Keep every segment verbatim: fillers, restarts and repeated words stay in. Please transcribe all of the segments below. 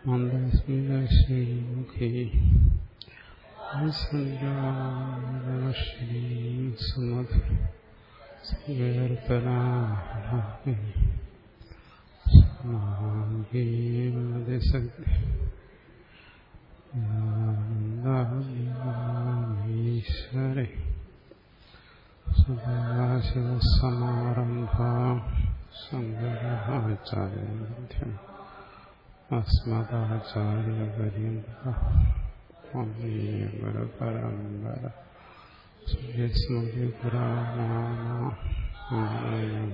മന്ദസ്മിതശ്രീമുഖേ ശ്രീ സുമധു ഈശ്വരേ സദാശിവസമാരംഭാ ശങ്കരാചാര്യമധ്യം അസ്മദാചാര്യപര്യന്തഃ വന്ദേ ഗുരുപരമ്പര സ്മൃതിപുരാണാനാം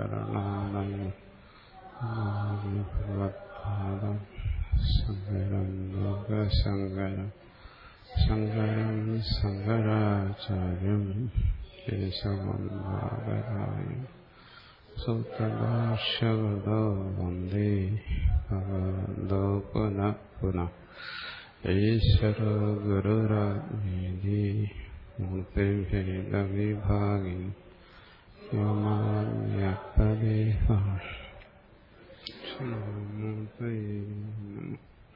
ഭഗവത്പാദം ശങ്കരം ലോകശങ്കരം ശങ്കരം ശങ്കരാചാര്യം കേശവം നാഗരായം സൂത്രഭാഷ്യവതോ വന്ദേ ഭഗവന്തോ പുനഃ പുനഃ ഈശ്വരോ ഗുരുരാജ്ഞേതി മൂർത്തിഭേദവിഭാഗിനി വ്യോമാന്യപദേഹാ മൂർത്തയേ നമഃ.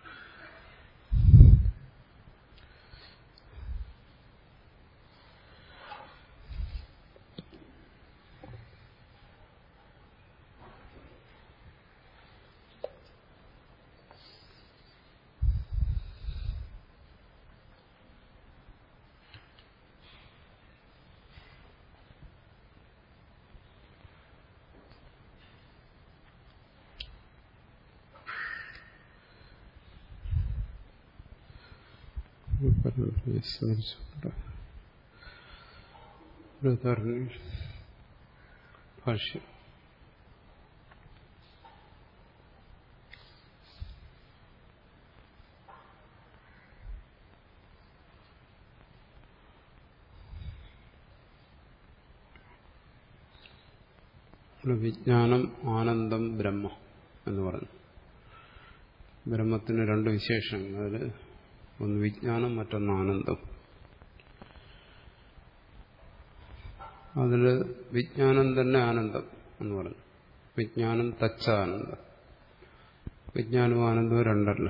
സ്മരിച്ചുകൊണ്ട് ഭാഷ്യം. വിജ്ഞാനം ആനന്ദം ബ്രഹ്മ എന്ന് പറഞ്ഞു. ബ്രഹ്മത്തിന് രണ്ട് വിശേഷങ്ങൾ. അതിൽ ഒന്ന് വിജ്ഞാനം, മറ്റൊന്ന് ആനന്ദം. അതിൽ വിജ്ഞാനം തന്നെ ആനന്ദം എന്ന് പറഞ്ഞു. വിജ്ഞാനം തച്ച ആനന്ദം. വിജ്ഞാനവും ആനന്ദവും രണ്ടല്ല.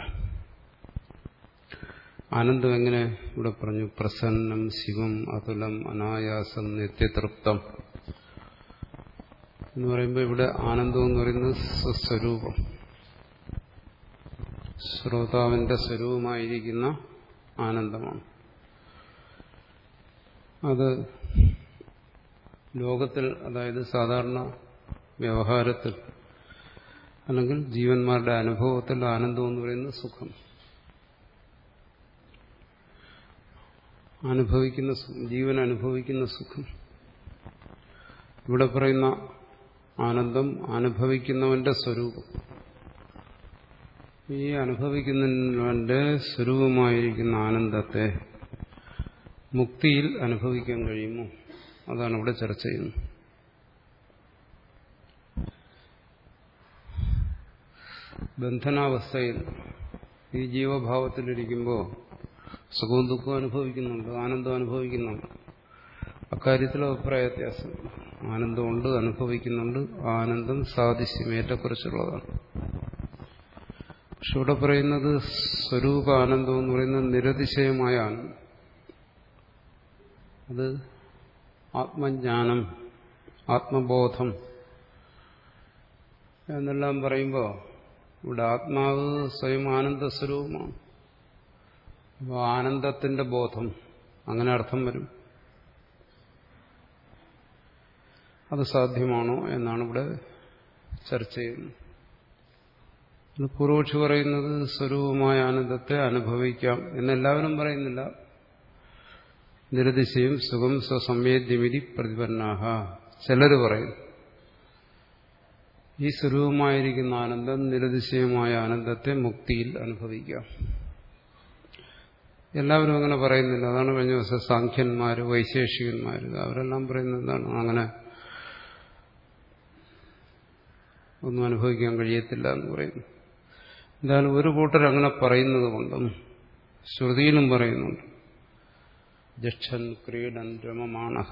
ആനന്ദം എങ്ങനെ ഇവിടെ പറഞ്ഞു? പ്രസന്നം, ശിവം, അതുലം, അനായാസം, നിത്യതൃപ്തം എന്ന് പറയുമ്പോൾ ഇവിടെ ആനന്ദം എന്ന് പറയുന്നത് സ്വസ്വരൂപം, ശ്രോതാവിന്റെ സ്വരൂപമായിരിക്കുന്ന ആനന്ദമാണ്. അത് ലോകത്തിൽ, അതായത് സാധാരണ വ്യവഹാരത്തിൽ അല്ലെങ്കിൽ ജീവന്മാരുടെ അനുഭവത്തിൽ ആനന്ദം എന്ന് പറയുന്നത് സുഖം, അനുഭവിക്കുന്ന ജീവൻ അനുഭവിക്കുന്ന സുഖം. ഇവിടെ പറയുന്ന ആനന്ദം അനുഭവിക്കുന്നവന്റെ സ്വരൂപം. ഈ അനുഭവിക്കുന്നവന്റെ സ്വരൂപമായിരിക്കുന്ന ആനന്ദത്തെ മുക്തിയിൽ അനുഭവിക്കാൻ കഴിയുമോ? അതാണ് ഇവിടെ ചർച്ച ചെയ്യുന്നത്. ബന്ധനാവസ്ഥയിൽ ഈ ജീവഭാവത്തിലിരിക്കുമ്പോൾ സുഖവും ദുഃഖവും അനുഭവിക്കുന്നുണ്ട്, ആനന്ദം അനുഭവിക്കുന്നുണ്ട്. അക്കാര്യത്തിൽ അഭിപ്രായ വ്യത്യാസം. ആനന്ദമുണ്ട്, അനുഭവിക്കുന്നുണ്ട്. ആനന്ദം സാദൃശ്യം, ഏറ്റക്കുറച്ചുള്ളതാണ്. പക്ഷെ ഇവിടെ പറയുന്നത് സ്വരൂപ ആനന്ദം എന്ന് പറയുന്നത് നിരതിശയമായ ആനന്ദം. അത് ആത്മജ്ഞാനം, ആത്മബോധം എന്നെല്ലാം പറയുമ്പോൾ ഇവിടെ ആത്മാവ് സ്വയം ആനന്ദ സ്വരൂപമാണ്. അപ്പോൾ ആനന്ദത്തിന്റെ ബോധം, അങ്ങനെ അർത്ഥം വരും. അത് സാധ്യമാണോ എന്നാണ് ഇവിടെ ചർച്ച ചെയ്യുന്നത്. പൂർവക്ഷി പറയുന്നത് സ്വരൂപമായ ആനന്ദത്തെ അനുഭവിക്കാം എന്നെല്ലാവരും പറയുന്നില്ല. നിരതിശയം സുഖം സ്വസംവേദ്യമിതി പ്രതിപന്നാഹ. ചിലർ പറയും ഈ സ്വരൂപമായിരിക്കുന്ന ആനന്ദം, നിരതിശയമായ ആനന്ദത്തെ മുക്തിയിൽ അനുഭവിക്കാം. എല്ലാവരും അങ്ങനെ പറയുന്നില്ല. അതാണ് കഴിഞ്ഞ ദിവസം സാഖ്യന്മാര്, വൈശേഷികന്മാര് അവരെല്ലാം പറയുന്നത് എന്താണ്? അങ്ങനെ ഒന്നും അനുഭവിക്കാൻ കഴിയത്തില്ല എന്ന് പറയുന്നു. എന്തായാലും ഒരു കൂട്ടർ അങ്ങനെ പറയുന്നത് കൊണ്ടും ശ്രുതിയിലും പറയുന്നുണ്ട്. ജക്ഷൻ ക്രീഡൻ രമമാണഹ.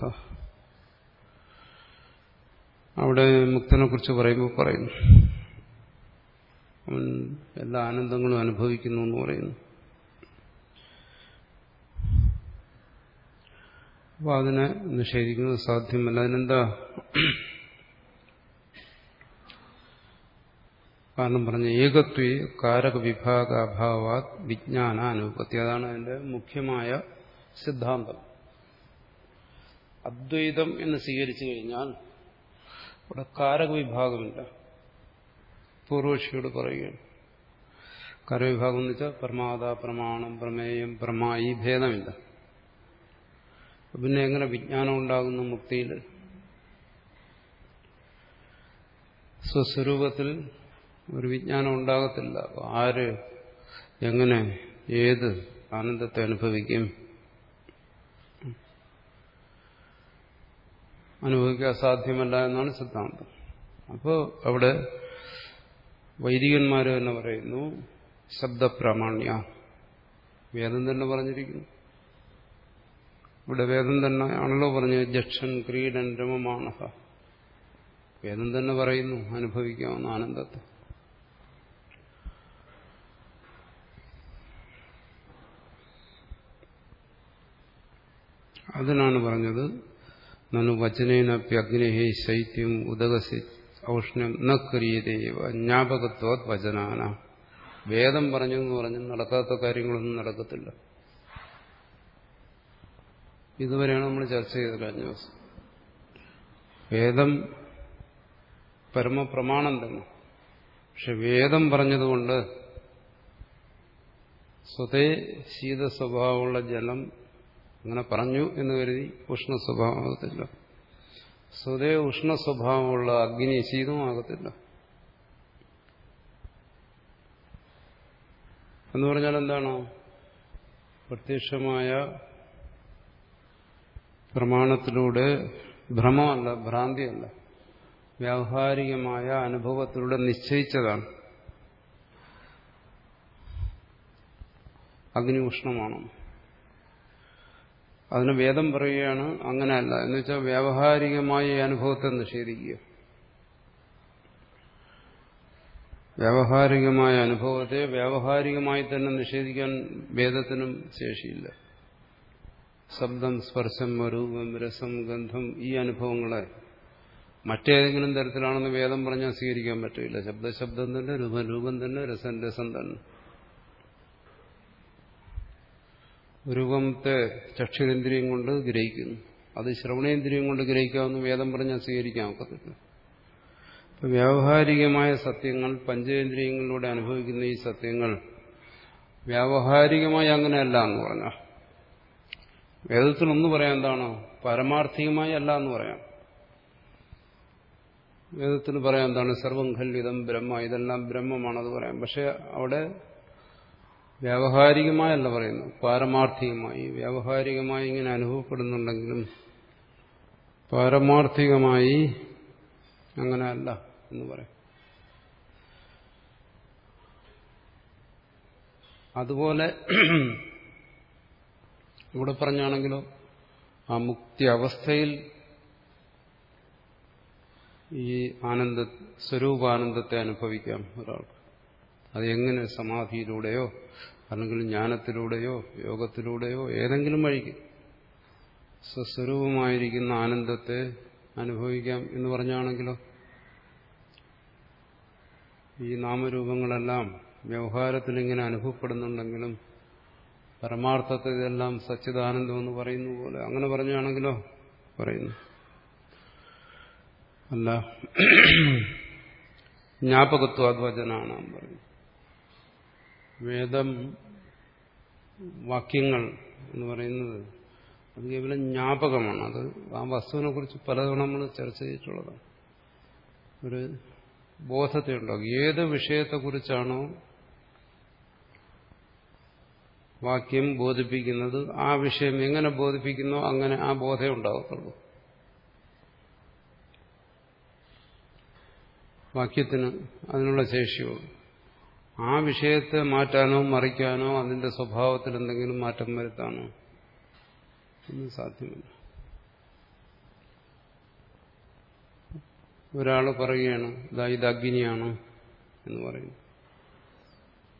അവിടെ മുക്തനെ കുറിച്ച് പറയുമ്പോൾ പറയുന്നു അവൻ എല്ലാ ആനന്ദങ്ങളും അനുഭവിക്കുന്നു എന്ന് പറയുന്നു. അപ്പോൾ അതിനെ നിഷേധിക്കുന്നത് സാധ്യമല്ല. അതിനെന്താ കാരണം പറഞ്ഞ ഏകത്വേ കാരക വിഭാഗ അഭാവാത് വിജ്ഞാന അനുപത്തി. അതാണ് അതിന്റെ മുഖ്യമായ സിദ്ധാന്തം. അദ്വൈതം എന്ന് സ്വീകരിച്ചു കഴിഞ്ഞാൽ ഇവിടെ കാരക വിഭാഗമില്ല. പൂർവക്ഷിയോട് പറയുകയാണ്. കാരകവിഭാഗം എന്ന് വെച്ചാൽ പ്രമാദ, പ്രമാണം, പ്രമേയം, പ്രമാ, ഈ ഭേദമില്ല. പിന്നെ എങ്ങനെ വിജ്ഞാനം ഉണ്ടാകുന്നു മുക്തിയിൽ? സ്വസ്വരൂപത്തിൽ ഒരു വിജ്ഞാനം ഉണ്ടാകത്തില്ല. ആര്, എങ്ങനെ, ഏത് ആനന്ദത്തെ അനുഭവിക്കും? അനുഭവിക്കാൻ സാധ്യമല്ല എന്നാണ് സിദ്ധാന്തം. അപ്പോൾ അവിടെ വൈദികന്മാർ തന്നെ പറയുന്നു ശബ്ദപ്രാമാണ്യ. വേദം തന്നെ പറഞ്ഞിരിക്കുന്നു. ഇവിടെ വേദം തന്നെ ആണല്ലോ പറഞ്ഞത് ജക്ഷൻ ക്രീഡൻ രമമാണഹ. വേദം തന്നെ പറയുന്നു അനുഭവിക്കാവുന്ന ആനന്ദത്തെ. അതിനാണ് പറഞ്ഞത് നനു വചനേനപ്യഗ്നേഹി ശൈത്യം ഉദകസി ഔഷ്ണ്യം ന ക്രിയതേവ ജ്ഞാപകത്വാത് വചനാന. വേദം പറഞ്ഞെന്ന് പറഞ്ഞ് നടക്കാത്ത കാര്യങ്ങളൊന്നും നടക്കത്തില്ല. ഇതുവരെയാണ് നമ്മൾ ചർച്ച ചെയ്തത് കഴിഞ്ഞ ദിവസം. വേദം പരമപ്രമാണം തന്നെ. പക്ഷെ വേദം പറഞ്ഞതുകൊണ്ട് സ്വതേ ശീത സ്വഭാവമുള്ള ജലം അങ്ങനെ പറഞ്ഞു എന്ന് കരുതി ഉഷ്ണ സ്വഭാവമാകത്തില്ല. സ്വതേ ഉഷ്ണ സ്വഭാവമുള്ള അഗ്നി ശീതമാകത്തില്ല. എന്ന് പറഞ്ഞാൽ എന്താണ്? പ്രത്യക്ഷമായ പ്രമാണത്തിലൂടെ ഭ്രമമല്ല, ഭ്രാന്തിയല്ല, വ്യാവഹാരികമായ അനുഭവത്തിലൂടെ നിശ്ചയിച്ചതാണ് അഗ്നി ഉഷ്ണമാണ്. അതിന് വേദം പറയുകയാണ് അങ്ങനെയല്ല എന്ന് വെച്ചാൽ വ്യാവഹാരികമായ ഈ അനുഭവത്തെ നിഷേധിക്കുക. വ്യാവഹാരികമായ അനുഭവത്തെ വ്യാവഹാരികമായി തന്നെ നിഷേധിക്കാൻ വേദത്തിനും ശേഷിയില്ല. ശബ്ദം, സ്പർശം, രൂപം, രസം, ഗന്ധം, ഈ അനുഭവങ്ങളെ മറ്റേതെങ്കിലും തരത്തിലാണെന്ന് വേദം പറഞ്ഞാൽ സ്വീകരിക്കാൻ പറ്റില്ല. ശബ്ദശബ്ദം തന്നെ, രൂപം രൂപം തന്നെ, രസം രസം തന്നെ. രൂപത്തെ ചക്ഷുരേന്ദ്രിയം കൊണ്ട് ഗ്രഹിക്കുന്നു, അത് ശ്രവണേന്ദ്രിയം കൊണ്ട് ഗ്രഹിക്കാമെന്ന് വേദം പറഞ്ഞാൽ സ്വീകരിക്കാൻ ഒക്കത്തില്ല. ഇപ്പം വ്യാവഹാരികമായ സത്യങ്ങൾ, പഞ്ചേന്ദ്രിയങ്ങളിലൂടെ അനുഭവിക്കുന്ന ഈ സത്യങ്ങൾ വ്യാവഹാരികമായി അങ്ങനെയല്ല എന്ന് പറഞ്ഞാൽ വേദത്തിനൊന്ന് പറയാൻ എന്താണ്? പാരമാർത്ഥികമായി അല്ല എന്ന് പറയാം. വേദത്തിന് പറയാൻ എന്താണ്? സർവം ഖല്വിതം ബ്രഹ്മ, ഇതെല്ലാം ബ്രഹ്മമാണത് പറയാം. പക്ഷെ അവിടെ വ്യാവഹാരികമായല്ല പറയുന്നു, പാരമാർത്ഥികമായി. വ്യാവഹാരികമായി ഇങ്ങനെ അനുഭവപ്പെടുന്നുണ്ടെങ്കിലും പാരമാർത്ഥികമായി അങ്ങനെയല്ല എന്ന് പറയാം. അതുപോലെ ഇവിടെ പറഞ്ഞാണെങ്കിലോ ആ മുക്തി അവസ്ഥയിൽ ഈ ആനന്ദ സ്വരൂപാനന്ദത്തെ അനുഭവിക്കാം ഒരാൾക്ക്. അത് എങ്ങനെ? സമാധിയിലൂടെയോ അല്ലെങ്കിൽ ജ്ഞാനത്തിലൂടെയോ യോഗത്തിലൂടെയോ ഏതെങ്കിലും വഴിക്ക് സ്വസ്വരൂപമായിരിക്കുന്ന ആനന്ദത്തെ അനുഭവിക്കാം എന്ന് പറഞ്ഞാണെങ്കിലോ ഈ നാമരൂപങ്ങളെല്ലാം വ്യവഹാരത്തിൽ ഇങ്ങനെ അനുഭവപ്പെടുന്നുണ്ടെങ്കിലും പരമാർത്ഥത്തിൽ ഇതെല്ലാം സച്ചിദാനന്ദം എന്ന് പറയുന്ന പോലെ അങ്ങനെ പറഞ്ഞാണെങ്കിലോ പറയുന്നു അല്ല. ജ്ഞാപകത്വാദ്വചനാണ് പറയുന്നത്. വേദം വാക്യങ്ങൾ എന്ന് പറയുന്നത് അത് കേവലം ജ്ഞാപകമാണ്. അത് ആ വസ്തുവിനെ കുറിച്ച് പലതവണ നമ്മൾ ചർച്ച ചെയ്തിട്ടുള്ളതാണ്. ഒരു ബോധത്തെ ഉണ്ടാകും. ഏത് വിഷയത്തെക്കുറിച്ചാണോ വാക്യം ബോധിപ്പിക്കുന്നത് ആ വിഷയം എങ്ങനെ ബോധിപ്പിക്കുന്നോ അങ്ങനെ ആ ബോധം ഉണ്ടാകത്തുള്ളൂ. വാക്യത്തിന് അതിനുള്ള ശേഷിയുള്ളൂ. ആ വിഷയത്തെ മാറ്റാനോ മറിക്കാനോ അതിന്റെ സ്വഭാവത്തിൽ എന്തെങ്കിലും മാറ്റം വരുത്താനോ ഒന്നും സാധ്യമല്ല. ഒരാൾ പറയുകയാണ് ഇതാ ഇത് അഗ്നിയാണ് എന്ന് പറയുന്നു.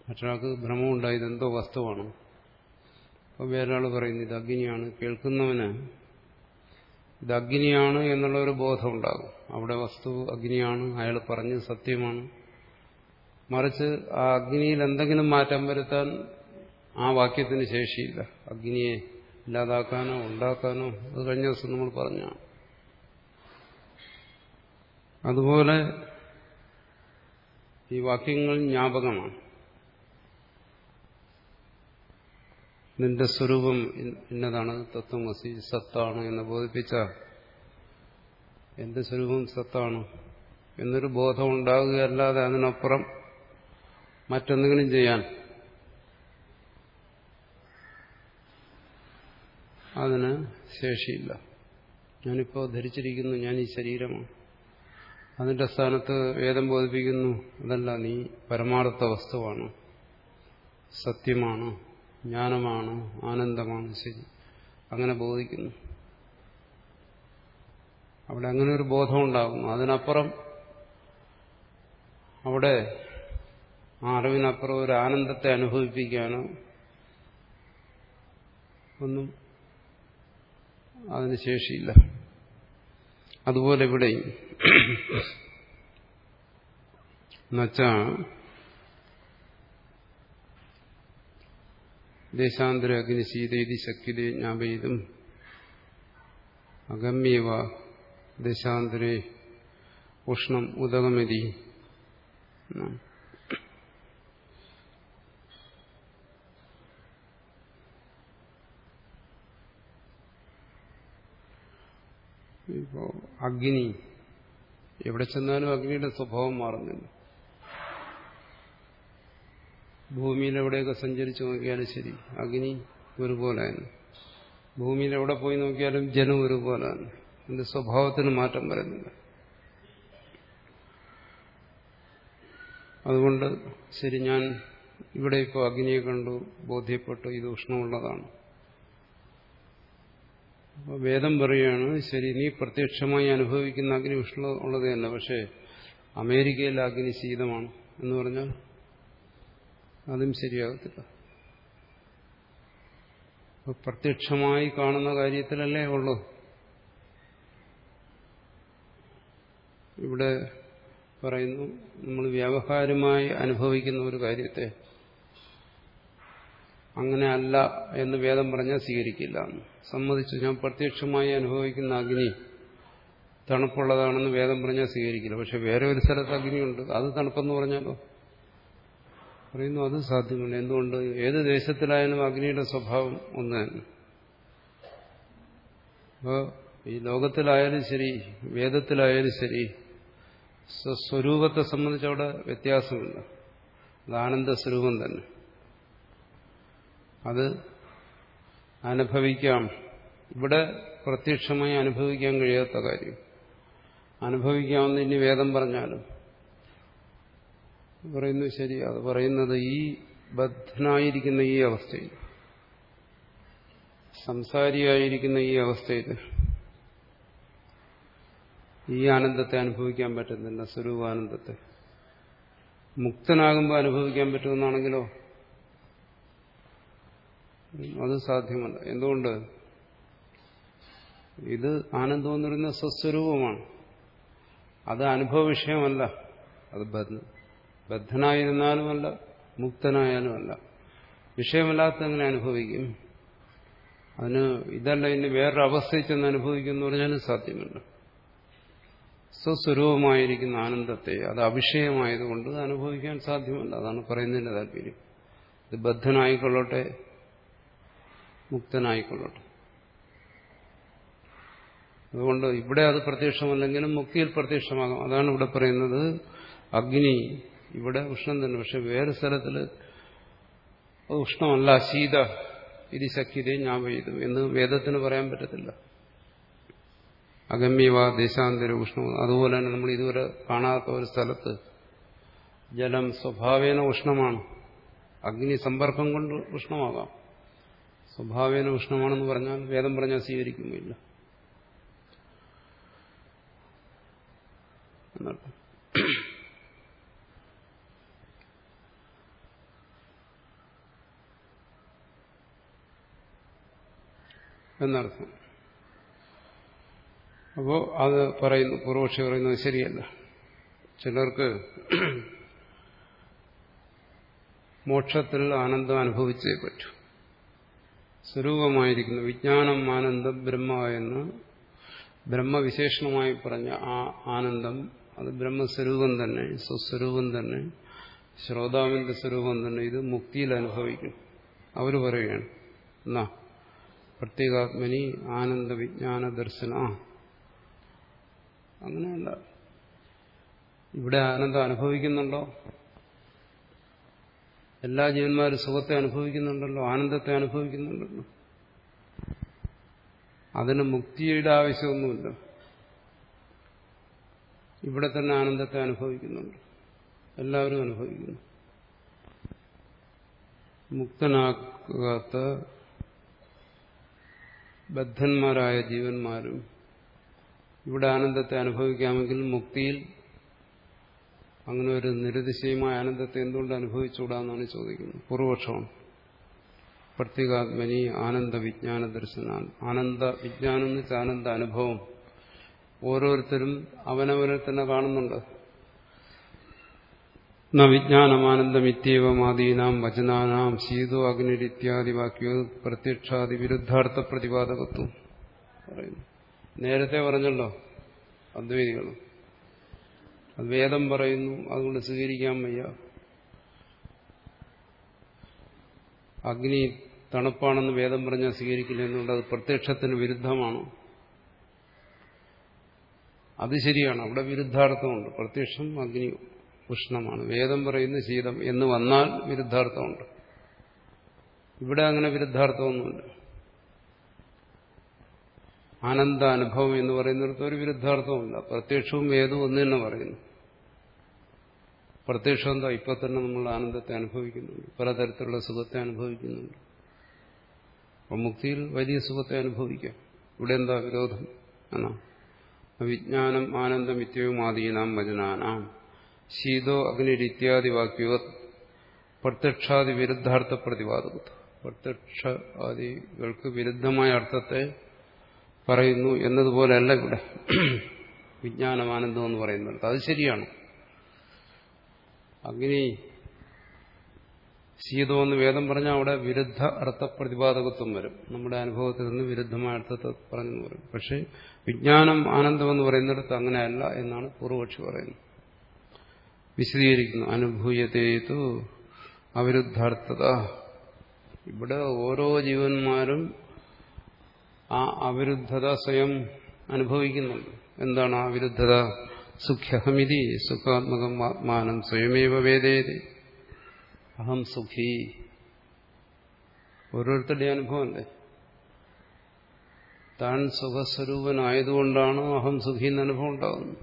മറ്റൊരാൾക്ക് ഭ്രമമുണ്ടായി ഇതെന്തോ വസ്തുവാണ്. അപ്പോൾ വേറൊരാൾ പറയുന്നു ഇത് അഗ്നിയാണ്. കേൾക്കുന്നവന് ഇത് അഗ്നിയാണ് എന്നുള്ള ഒരു ബോധം ഉണ്ടാകും. അവിടെ വസ്തു അഗ്നിയാണ്, അയാൾ പറഞ്ഞത് സത്യമാണ്. മറിച്ച് ആ അഗ്നിയിൽ എന്തെങ്കിലും മാറ്റം വരുത്താൻ ആ വാക്യത്തിന് ശേഷിയില്ല. അഗ്നിയെ ഇല്ലാതാക്കാനോ ഉണ്ടാക്കാനോ അത് കഴിഞ്ഞ ദിവസം നമ്മൾ പറഞ്ഞാണ്. അതുപോലെ ഈ വാക്യങ്ങൾ ജ്ഞാപകമാണ്. നിന്റെ സ്വരൂപം ഇന്നതാണ്, തത്വമസി സത്താണ് എന്ന് ബോധിപ്പിച്ച എന്റെ സ്വരൂപം സത്താണ് എന്നൊരു ബോധം ഉണ്ടാകുകയല്ലാതെ അതിനപ്പുറം മറ്റെന്തെങ്കിലും ചെയ്യാൻ അതിന് ശേഷിയില്ല. ഞാനിപ്പോൾ ധരിച്ചിരിക്കുന്നു ഞാൻ ഈ ശരീരമാണ്. അതിന്റെ സ്ഥാനത്ത് വേദം ബോധിപ്പിക്കുന്നു അതല്ല, നീ പരമാർത്ഥ വസ്തുവാണ്, സത്യമാണ്, ജ്ഞാനമാണ്, ആനന്ദമാണ്. ശരി, അങ്ങനെ ബോധിക്കുന്നു. അവിടെ അങ്ങനെ ഒരു ബോധം ഉണ്ടാകുന്നു. അതിനപ്പുറം അവിടെ ആ അറിവിനപ്പുറം ഒരു ആനന്ദത്തെ അനുഭവിപ്പിക്കാനോ ഒന്നും അതിന് ശേഷിയില്ല. അതുപോലെ ഇവിടെയും എന്നുവച്ചാ ദേശാന്തര അഗ്നി ശീതേതി ശക്തിതേ ജ്ഞാപയിതും അഗമ്യവ ദേശാന്തരേ ഉഷ്ണം ഉദകമിതി. ഇപ്പോ അഗ്നി എവിടെ ചെന്നാലും അഗ്നിയുടെ സ്വഭാവം മാറുന്നില്ല. ഭൂമിയിൽ എവിടെയൊക്കെ സഞ്ചരിച്ചു നോക്കിയാലും ശരി അഗ്നി ഒരുപോലെയാണ്. ഭൂമിയിൽ എവിടെ പോയി നോക്കിയാലും ജലം ഒരുപോലെയാണ്. അതിന്റെ സ്വഭാവത്തിന് മാറ്റം വരുന്നില്ല. അതുകൊണ്ട് ശരി, ഞാൻ ഇവിടെ ഇപ്പോൾ അഗ്നിയെ കണ്ടു, ബോധ്യപ്പെട്ടു ഇത് ഉഷ്ണമുള്ളതാണ്. അപ്പോൾ വേദം പറയുകയാണ് ശരി, നീ പ്രത്യക്ഷമായി അനുഭവിക്കുന്ന അഗ്നി ഉഷ്ണം ഉള്ളത് തന്നെ, പക്ഷേ അമേരിക്കയിലെ അഗ്നി ശീതമാണ് എന്ന് പറഞ്ഞാൽ അതും ശരിയാകത്തില്ല. പ്രത്യക്ഷമായി കാണുന്ന കാര്യത്തിലല്ലേ ഉള്ളൂ. ഇവിടെ പറയുന്നു നമ്മൾ വ്യാവഹാരികമായി അനുഭവിക്കുന്ന ഒരു കാര്യത്തെ അങ്ങനെ അല്ല എന്ന് വേദം പറഞ്ഞാൽ സ്വീകരിക്കില്ല. സമ്മതിച്ചു, ഞാൻ പ്രത്യക്ഷമായി അനുഭവിക്കുന്ന അഗ്നി തണുപ്പുള്ളതാണെന്ന് വേദം പറഞ്ഞാൽ സ്വീകരിക്കില്ല. പക്ഷെ വേറെ ഒരു സ്ഥലത്ത് അഗ്നിയുണ്ട്, അത് തണുപ്പെന്ന് പറഞ്ഞാലോ പറയുന്നു അത് സാധ്യമല്ല. എന്തുകൊണ്ട്? ഏത് ദേശത്തിലായാലും അഗ്നിയുടെ സ്വഭാവം ഒന്ന് തന്നെ. അപ്പോൾ ഈ ലോകത്തിലായാലും ശരി വേദത്തിലായാലും ശരി സ്വരൂപത്തെ സംബന്ധിച്ച് അവിടെ വ്യത്യാസമില്ല. അത് ആനന്ദ സ്വരൂപം തന്നെ. അത് അനുഭവിക്കാം. ഇവിടെ പ്രത്യക്ഷമായി അനുഭവിക്കാൻ കഴിയാത്ത കാര്യം അനുഭവിക്കാമെന്ന് ഇനി വേദം പറഞ്ഞാലും പറയുന്നു ശരി. അത് പറയുന്നത് ഈ ബദ്ധനായിരിക്കുന്ന ഈ അവസ്ഥയിൽ, സംസാരിയായിരിക്കുന്ന ഈ അവസ്ഥയിൽ ഈ ആനന്ദത്തെ അനുഭവിക്കാൻ പറ്റുന്നില്ല, സ്വരൂപാനന്ദത്തെ. മുക്തനാകുമ്പോൾ അനുഭവിക്കാൻ പറ്റുമെന്നാണെങ്കിലോ അത് സാധ്യമല്ല. എന്തുകൊണ്ട്? ഇത് ആനന്ദം എന്ന് പറയുന്ന സ്വസ്വരൂപമാണ്. അത് അനുഭവ വിഷയമല്ല. അത് ബദ്ധനായിരുന്നാലുമല്ല മുക്തനായാലുമല്ല. വിഷയമല്ലാത്ത എങ്ങനെ അനുഭവിക്കും? അതിന് ഇതല്ല ഇനി വേറൊരു അവസ്ഥയിൽ ചെന്ന് അനുഭവിക്കുമെന്ന് പറഞ്ഞാലും സാധ്യമല്ല. സ്വസ്വരൂപമായിരിക്കുന്ന ആനന്ദത്തെ അത് അവിഷയമായതുകൊണ്ട് അനുഭവിക്കാൻ സാധ്യമല്ല. അതാണ് പറയുന്നതിന്റെ താല്പര്യം. ഇത് ബദ്ധനായിക്കൊള്ളട്ടെ മുക്തനായിക്കൊള്ളട്ടെ. അതുകൊണ്ട് ഇവിടെ അത് പ്രത്യക്ഷമല്ലെങ്കിലും മുക്തിയിൽ പ്രത്യക്ഷമാകാം. അതാണ് ഇവിടെ പറയുന്നത്. അഗ്നി ഇവിടെ ഉഷ്ണം തന്നെ, പക്ഷെ വേറെ സ്ഥലത്തിൽ ഉഷ്ണമല്ല, ശീത ഇത് ശക്തിയെ ഞാൻ പെയ്തു എന്ന് വേദത്തിന് പറയാൻ പറ്റത്തില്ല. അഗമ്യവ ദേശാന്തര ഉഷ്ണം. അതുപോലെ തന്നെ നമ്മൾ ഇതുവരെ കാണാത്ത ഒരു സ്ഥലത്ത് ജലം സ്വഭാവേന ഉഷ്ണമാണ്. അഗ്നി സമ്പർക്കം കൊണ്ട് ഉഷ്ണമാകാം. സ്വഭാവേന ഉഷ്ണമാണെന്ന് പറഞ്ഞാൽ വേദം പറഞ്ഞാൽ സ്വീകരിക്കുന്നില്ല എന്നർത്ഥം. എന്നർത്ഥം. അപ്പോൾ അത് പറയുന്നു, പൂർവക്ഷി പറയുന്നത് ശരിയല്ല. ചിലർക്ക് മോക്ഷത്തിൽ ആനന്ദം അനുഭവിച്ചേ പറ്റൂ. സ്വരൂപമായിരിക്കുന്നു വിജ്ഞാനം ആനന്ദം ബ്രഹ്മ എന്ന് ബ്രഹ്മവിശേഷണമായി പറഞ്ഞ ആ ആനന്ദം അത് ബ്രഹ്മസ്വരൂപം തന്നെ, സ്വസ്വരൂപം തന്നെ, ശ്രോതാവിന്റെ സ്വരൂപം തന്നെ. ഇത് മുക്തിയിൽ അനുഭവിക്കും. അവർ പറയുകയാണ് എന്നാ പ്രത്യേകാത്മനി ആനന്ദ വിജ്ഞാന ദർശന. അങ്ങനെയല്ല. ഇവിടെ ആനന്ദം അനുഭവിക്കുന്നുണ്ടോ? എല്ലാ ജീവന്മാരും സുഖത്തെ അനുഭവിക്കുന്നുണ്ടല്ലോ, ആനന്ദത്തെ അനുഭവിക്കുന്നുണ്ടല്ലോ. അതിന് മുക്തിയുടെ ആവശ്യമൊന്നുമില്ല. ഇവിടെ തന്നെ ആനന്ദത്തെ അനുഭവിക്കുന്നുണ്ട്. എല്ലാവരും അനുഭവിക്കുന്നു. മുക്തനാകാത്ത ബദ്ധന്മാരായ ജീവന്മാരും ഇവിടെ ആനന്ദത്തെ അനുഭവിക്കാമെങ്കിൽ മുക്തിയിൽ അങ്ങനെ ഒരു നിരതിശയമായ ആനന്ദത്തെ എന്തുകൊണ്ട് അനുഭവിച്ചുകൂടാന്നാണ് ചോദിക്കുന്നത്. പൂർവപക്ഷമാണ്. പ്രത്യേകാത്മനി ആനന്ദ വിജ്ഞാന ദർശന. ആനന്ദ വിജ്ഞാനം എന്ന് വെച്ചാൽ ആനന്ദ അനുഭവം ഓരോരുത്തരും അവനവനെ തന്നെ കാണുന്നുണ്ട്. ന വിജ്ഞാനമാനന്ദമിത്യവമാദീനാം വചനാനാം ശീതോ അഗ്നിരിത്യാദി വാക്യോ പ്രത്യക്ഷാദി വിരുദ്ധാർത്ഥ പ്രതിപാദകത്വം പറയുന്നു. നേരത്തെ പറഞ്ഞല്ലോ അദ്വൈതികൾ അത് വേദം പറയുന്നു, അതുകൊണ്ട് സ്വീകരിക്കാൻ വയ്യ. അഗ്നി തണുപ്പാണെന്ന് വേദം പറഞ്ഞാൽ സ്വീകരിക്കില്ല എന്നുകൊണ്ട് അത് പ്രത്യക്ഷത്തിന് വിരുദ്ധമാണ്. അത് ശരിയാണ്, അവിടെ വിരുദ്ധാർത്ഥമുണ്ട്. പ്രത്യക്ഷം അഗ്നി ഉഷ്ണമാണ്, വേദം പറയുന്ന ശീതം എന്ന് വന്നാൽ വിരുദ്ധാർത്ഥമുണ്ട്. ഇവിടെ അങ്ങനെ വിരുദ്ധാർത്ഥമൊന്നുമില്ല. ആനന്ദ അനുഭവം എന്ന് പറയുന്നിടത്ത് ഒരു വിരുദ്ധാർത്ഥവുമില്ല. പ്രത്യക്ഷവും വേദവും ഒന്ന് തന്നെ പറയുന്നു. പ്രത്യക്ഷം എന്താ? ഇപ്പൊ തന്നെ നമ്മൾ ആനന്ദത്തെ അനുഭവിക്കുന്നുണ്ട്, പലതരത്തിലുള്ള സുഖത്തെ അനുഭവിക്കുന്നുണ്ട്. അപ്പം മുക്തിയിൽ വലിയ സുഖത്തെ അനുഭവിക്കാം. ഇവിടെ എന്താ വിരോധം എന്നാ? വിജ്ഞാനം ആനന്ദം ഇത്യവും ആദീനാം വചനാനാം ശീതോ അഗ്നിരിത്യാദി വാക്യോ പ്രത്യക്ഷാദി വിരുദ്ധാർത്ഥ പ്രതിപാദകത്വം. പ്രത്യക്ഷ ആദികൾക്ക് വിരുദ്ധമായ അർത്ഥത്തെ പറയുന്നു എന്നതുപോലെയല്ല ഇവിടെ വിജ്ഞാനമാനന്ദം എന്ന് പറയുന്നത്. അത് ശരിയാണ്. അഗ്നി ശീതമെന്ന് വേദം പറഞ്ഞാൽ അവിടെ വിരുദ്ധ അർത്ഥപ്രതിപാദകത്വം വരും. നമ്മുടെ അനുഭവത്തിൽ നിന്ന് വിരുദ്ധമായ അർത്ഥത്തെ പറഞ്ഞു വരും. പക്ഷെ വിജ്ഞാനം ആനന്ദം എന്ന് പറയുന്നിടത്ത് അങ്ങനെയല്ല എന്നാണ് പൂർവപക്ഷി പറയുന്നത്. വിശദീകരിക്കുന്നു. അനുഭൂയതേതു അവിരുദ്ധാർത്ഥത. ഇവിടെ ഓരോ ജീവന്മാരും ആ അവിരുദ്ധത സ്വയം അനുഭവിക്കുന്നുണ്ട്. എന്താണ് ആ വിരുദ്ധത? സുഖ്യഹമിതി സുഖാത്മകം ആത്മാനം സ്വയമേവ വേദേതി. അഹം സുഖി. ഓരോരുത്തരുടെ അനുഭവമല്ലേ? താൻ സുഖസ്വരൂപനായതുകൊണ്ടാണ് അഹം സുഖി എന്ന അനുഭവം ഉണ്ടാകുന്നത്.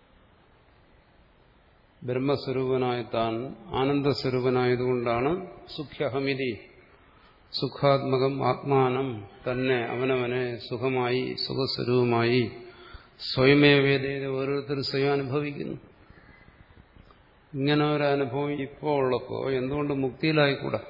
ബ്രഹ്മസ്വരൂപനായ താൻ ആനന്ദസ്വരൂപനായതുകൊണ്ടാണ് സുഖ്യഹമിതി സുഖാത്മകം ആത്മാനം തന്നെ അവനവനെ സുഖമായി സുഖസ്വരൂപമായി സ്വയമേവേദ ഓരോരുത്തരും സ്വയം അനുഭവിക്കുന്നു. ഇങ്ങനെ ഒരു അനുഭവം ഇപ്പോൾ ഉള്ളപ്പോൾ എന്തുകൊണ്ട് മുക്തിയിലായിക്കൂടാ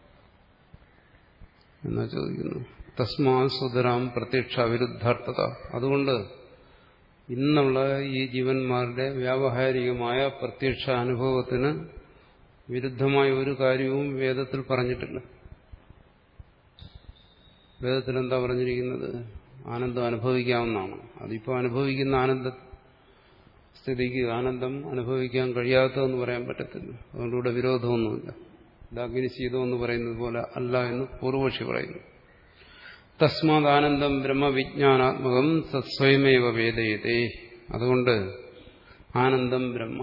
എന്നാ ചോദിക്കുന്നു. തസ്മാ സുതരാം പ്രത്യക്ഷ അവിരുദ്ധാർത്ഥത. അതുകൊണ്ട് ഇന്നുള്ള ഈ ജീവന്മാരുടെ വ്യാവഹാരികമായ പ്രത്യക്ഷ അനുഭവത്തിന് വിരുദ്ധമായ ഒരു കാര്യവും വേദത്തിൽ പറഞ്ഞിട്ടില്ല. വേദത്തിൽ എന്താ പറഞ്ഞിരിക്കുന്നത്? ആനന്ദം അനുഭവിക്കാവുന്നതാണ്. അതിപ്പോൾ അനുഭവിക്കുന്ന ആനന്ദ സ്ഥിതിക്ക് ആനന്ദം അനുഭവിക്കാൻ കഴിയാത്തതെന്ന് പറയാൻ പറ്റത്തില്ല. അതുകൊണ്ടിവിടെ വിരോധമൊന്നുമില്ല. ഇത് അഗ്നി ശീതം എന്ന് പറയുന്നത് പോലെ അല്ല എന്ന് പൂർവപക്ഷി പറയുന്നു. തസ്മാത് ആനന്ദം ബ്രഹ്മവിജ്ഞാനാത്മകം സത്സ്വയമേവ വേദയതേ. അതുകൊണ്ട് ആനന്ദം ബ്രഹ്മ,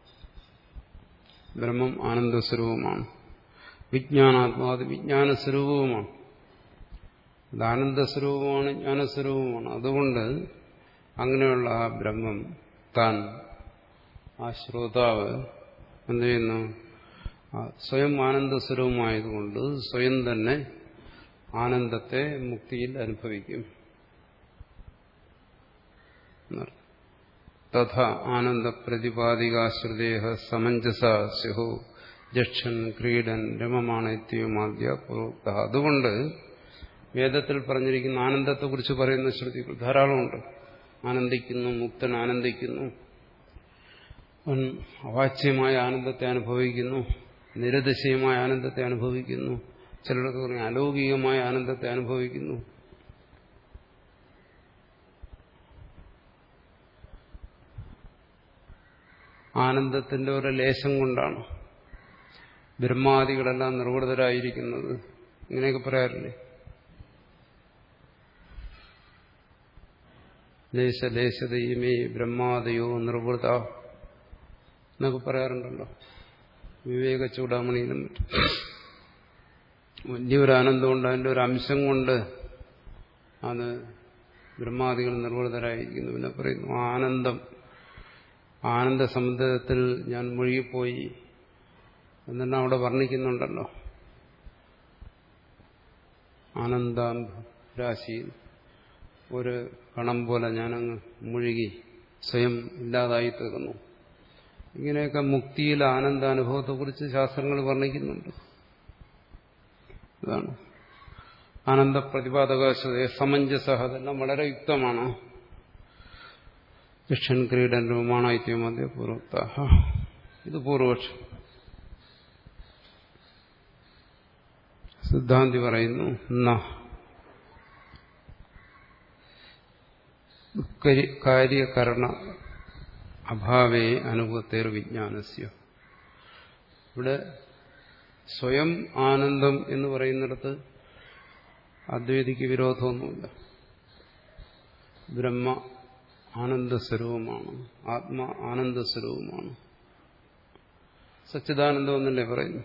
ബ്രഹ്മം ആനന്ദസ്വരൂപമാണ്. വിജ്ഞാനാത്മാത് വിജ്ഞാനസ്വരൂപവുമാണ്. അത് ആനന്ദസ്വരൂപമാണ്, ജ്ഞാനസ്വരൂപമാണ്. അതുകൊണ്ട് അങ്ങനെയുള്ള ആ ബ്രഹ്മം താൻ, ആ ശ്രോതാവ് എന്ത് ചെയ്യുന്നു? സ്വയം ആനന്ദസ്വരൂപമായതുകൊണ്ട് സ്വയം തന്നെ ആനന്ദത്തെ മുക്തിയിൽ അനുഭവിക്കും. തഥാ ആനന്ദ പ്രതിപാദികാശ്രുതേഹ സമഞ്ജസ സ്യുഹു ജക്ഷൻ ക്രീഡൻ രമമാണേത്യമാദ്യ പ്രോക്ത. അതുകൊണ്ട് വേദത്തിൽ പറഞ്ഞിരിക്കുന്ന ആനന്ദത്തെക്കുറിച്ച് പറയുന്ന ശ്രുതികൾ ധാരാളമുണ്ട്. ആനന്ദിക്കുന്നു, മുക്തൻ ആനന്ദിക്കുന്നു, അവൻ അവാച്യമായ ആനന്ദത്തെ അനുഭവിക്കുന്നു, നിരതിശയമായ ആനന്ദത്തെ അനുഭവിക്കുന്നു, ചിലർക്ക് പറഞ്ഞ അലൗകികമായ ആനന്ദത്തെ അനുഭവിക്കുന്നു. ആനന്ദത്തിന്റെ ഒരു ലേശം കൊണ്ടാണ് ബ്രഹ്മാദികളെല്ലാം നിർവൃതരായിരിക്കുന്നത്. ഇങ്ങനെയൊക്കെ പറയാറില്ലേ? ലേശലേശതയുമേ ബ്രഹ്മാദയോ നിർവൃത എന്നൊക്കെ പറയാറുണ്ടല്ലോ വിവേക ചൂടാമണിയിലും മറ്റും. വലിയൊരു ആനന്ദം കൊണ്ട് അതിൻ്റെ ഒരു അംശം കൊണ്ട് അത് ബ്രഹ്മാദികൾ നിർവൃതരായിരിക്കുന്നു. പിന്നെ പറയുന്നു ആനന്ദം, ആനന്ദ സമുദ്രത്തിൽ ഞാൻ മുഴുകിപ്പോയി എന്നെല്ലാം അവിടെ വർണ്ണിക്കുന്നുണ്ടല്ലോ. ആനന്ദാംബ രാശിയിൽ ഒരു കണം പോലെ ഞാനങ്ങ് മുഴുകി സ്വയം ഇല്ലാതായി തീർന്നു. ഇങ്ങനെയൊക്കെ മുക്തിയിൽ ആനന്ദാനുഭവത്തെക്കുറിച്ച് ശാസ്ത്രങ്ങൾ വർണ്ണിക്കുന്നുണ്ട്. അതാണ് ആനന്ദ പ്രതിപാദകാശത സമഞ്ജസ. അതെല്ലാം വളരെ യുക്തമാണ്. ദക്ഷൻ ക്രീഡൻ രൂപമാണൈത്യം മധ്യ പൂർവക്ത. ഇത് പൂർവപക്ഷം. സിദ്ധാന്തി പറയുന്നു ന കാര്യകരണ അഭാവേ അനുഭവത്തേർ വിജ്ഞാനസ്യ. ഇവിടെ സ്വയം ആനന്ദം എന്ന് പറയുന്നിടത്ത് അദ്വൈതിക്ക് വിരോധമൊന്നുമില്ല. ബ്രഹ്മ ആനന്ദസ്വരൂപമാണ്, ആത്മ ആനന്ദസ്വരൂപമാണ്, സച്ചിദാനന്ദം എന്നല്ലേ പറയുന്നു.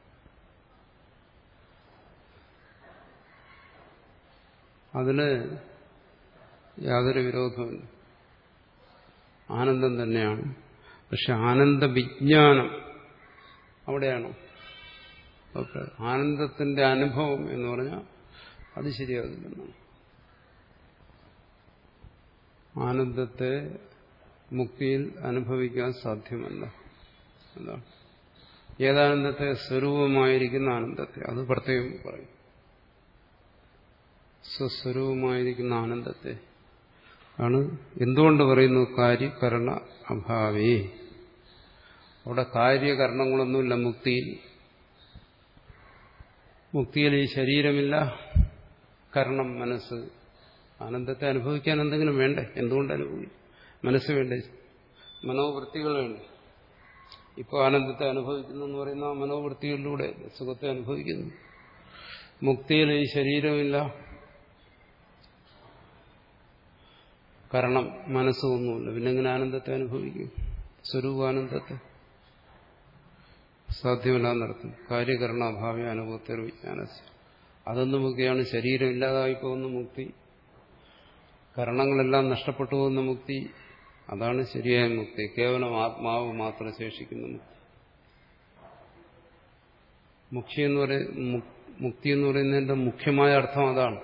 അതിന് യാതൊരു വിരോധമില്ല. ആനന്ദം തന്നെയാണ്. പക്ഷെ ആനന്ദ വിജ്ഞാനം അവിടെയാണോ? ഓക്കെ, ആനന്ദത്തിന്റെ അനുഭവം എന്ന് പറഞ്ഞാൽ അത് ശരിയാകില്ലെന്നാണ്. ആനന്ദത്തെ മുക്തിയിൽ അനുഭവിക്കാൻ സാധ്യമല്ല. എന്താണ്? ഏതാനന്ദത്തെ സ്വരൂപമായിരിക്കുന്ന ആനന്ദത്തെ, അത് പ്രത്യേകം പറയും. സ്വസ്വരൂപമായിരിക്കുന്ന ആനന്ദത്തെ ആണ് എന്തുകൊണ്ട് പറയുന്നു കാര്യകരണ അഭാവേ. അവിടെ കാര്യകരണങ്ങളൊന്നുമില്ല മുക്തിയിൽ. മുക്തിയിൽ ഈ ശരീരമില്ല, കരണം മനസ്സ്. ആനന്ദത്തെ അനുഭവിക്കാൻ എന്തെങ്കിലും വേണ്ടേ? എന്തുകൊണ്ട് അനുഭവിക്കും? മനസ്സ് വേണ്ടേ? മനോവൃത്തികൾ വേണ്ടേ? ഇപ്പോൾ ആനന്ദത്തെ അനുഭവിക്കുന്നു എന്ന് പറയുന്ന ആ മനോവൃത്തികളിലൂടെ സുഖത്തെ അനുഭവിക്കുന്നു. മുക്തിയിൽ ഈ ശരീരമില്ല, കാരണം മനസ്സൊന്നുമില്ല, പിന്നെ എങ്ങനെ ആനന്ദത്തെ അനുഭവിക്കും? സ്വരൂപാനന്ദത്തെ സാധ്യമല്ലാന്നർത്ഥം. കാര്യകരണാഭാവ്യ അനുഭവത്തെ വിജ്ഞാനസ്യ. അതൊന്നും മുക്തിയാണ്. ശരീരം ഇല്ലാതായി പോകുന്ന മുക്തി, കരണങ്ങളെല്ലാം നഷ്ടപ്പെട്ടു പോകുന്ന മുക്തി, അതാണ് ശരിയായ മുക്തി. കേവലം ആത്മാവ് മാത്രം ശേഷിക്കുന്ന മുക്തി. മുക്തി എന്ന് പറയുന്ന മുക്തി എന്ന് പറയുന്നതിന്റെ മുഖ്യമായ അർത്ഥം അതാണ്.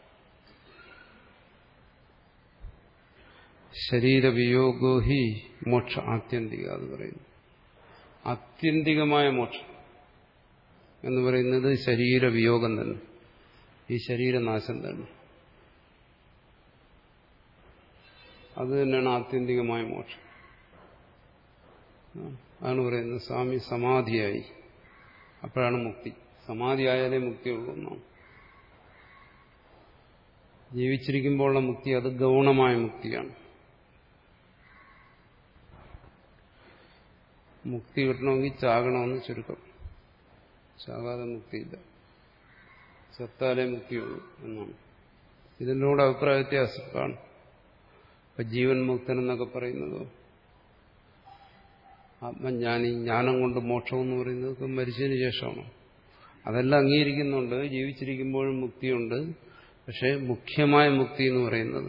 ശരീരവിയോഗോ ഹി മോക്ഷ ആത്യന്തിക. അത് പറയുന്നു ആത്യന്തികമായ മോക്ഷം എന്ന് പറയുന്നത് ശരീരവിയോഗം തന്നെ, ഈ ശരീരനാശം തന്നെ. അത് തന്നെയാണ് ആത്യന്തികമായ മോക്ഷം. അതാണ് പറയുന്നത് സ്വാമി സമാധിയായി, അപ്പോഴാണ് മുക്തി. സമാധിയായാലേ മുക്തിയുള്ളൂ എന്നാണ്. ജീവിച്ചിരിക്കുമ്പോഴുള്ള മുക്തി അത് ഗൗണമായ മുക്തിയാണ്. മുക്തി കിട്ടണമെങ്കിൽ ചാകണമെന്ന് ചുരുക്കം. ചാകാതെ മുക്തിയില്ല, ചത്താലേ മുക്തിയുള്ളൂ എന്നാണ്. ഇതിൻ്റെ കൂടെ അഭിപ്രായ വ്യത്യാസമാണ്. ഇപ്പൊ ജീവൻ മുക്തൻ എന്നൊക്കെ പറയുന്നതോ, ആത്മജ്ഞാനി, ജ്ഞാനം കൊണ്ട് മോക്ഷം എന്ന് പറയുന്നത് മരിച്ചതിന് ശേഷമാണ്. അതെല്ലാം അംഗീകരിക്കുന്നുണ്ട്. ജീവിച്ചിരിക്കുമ്പോഴും മുക്തിയുണ്ട്. പക്ഷെ മുഖ്യമായ മുക്തി എന്ന് പറയുന്നത്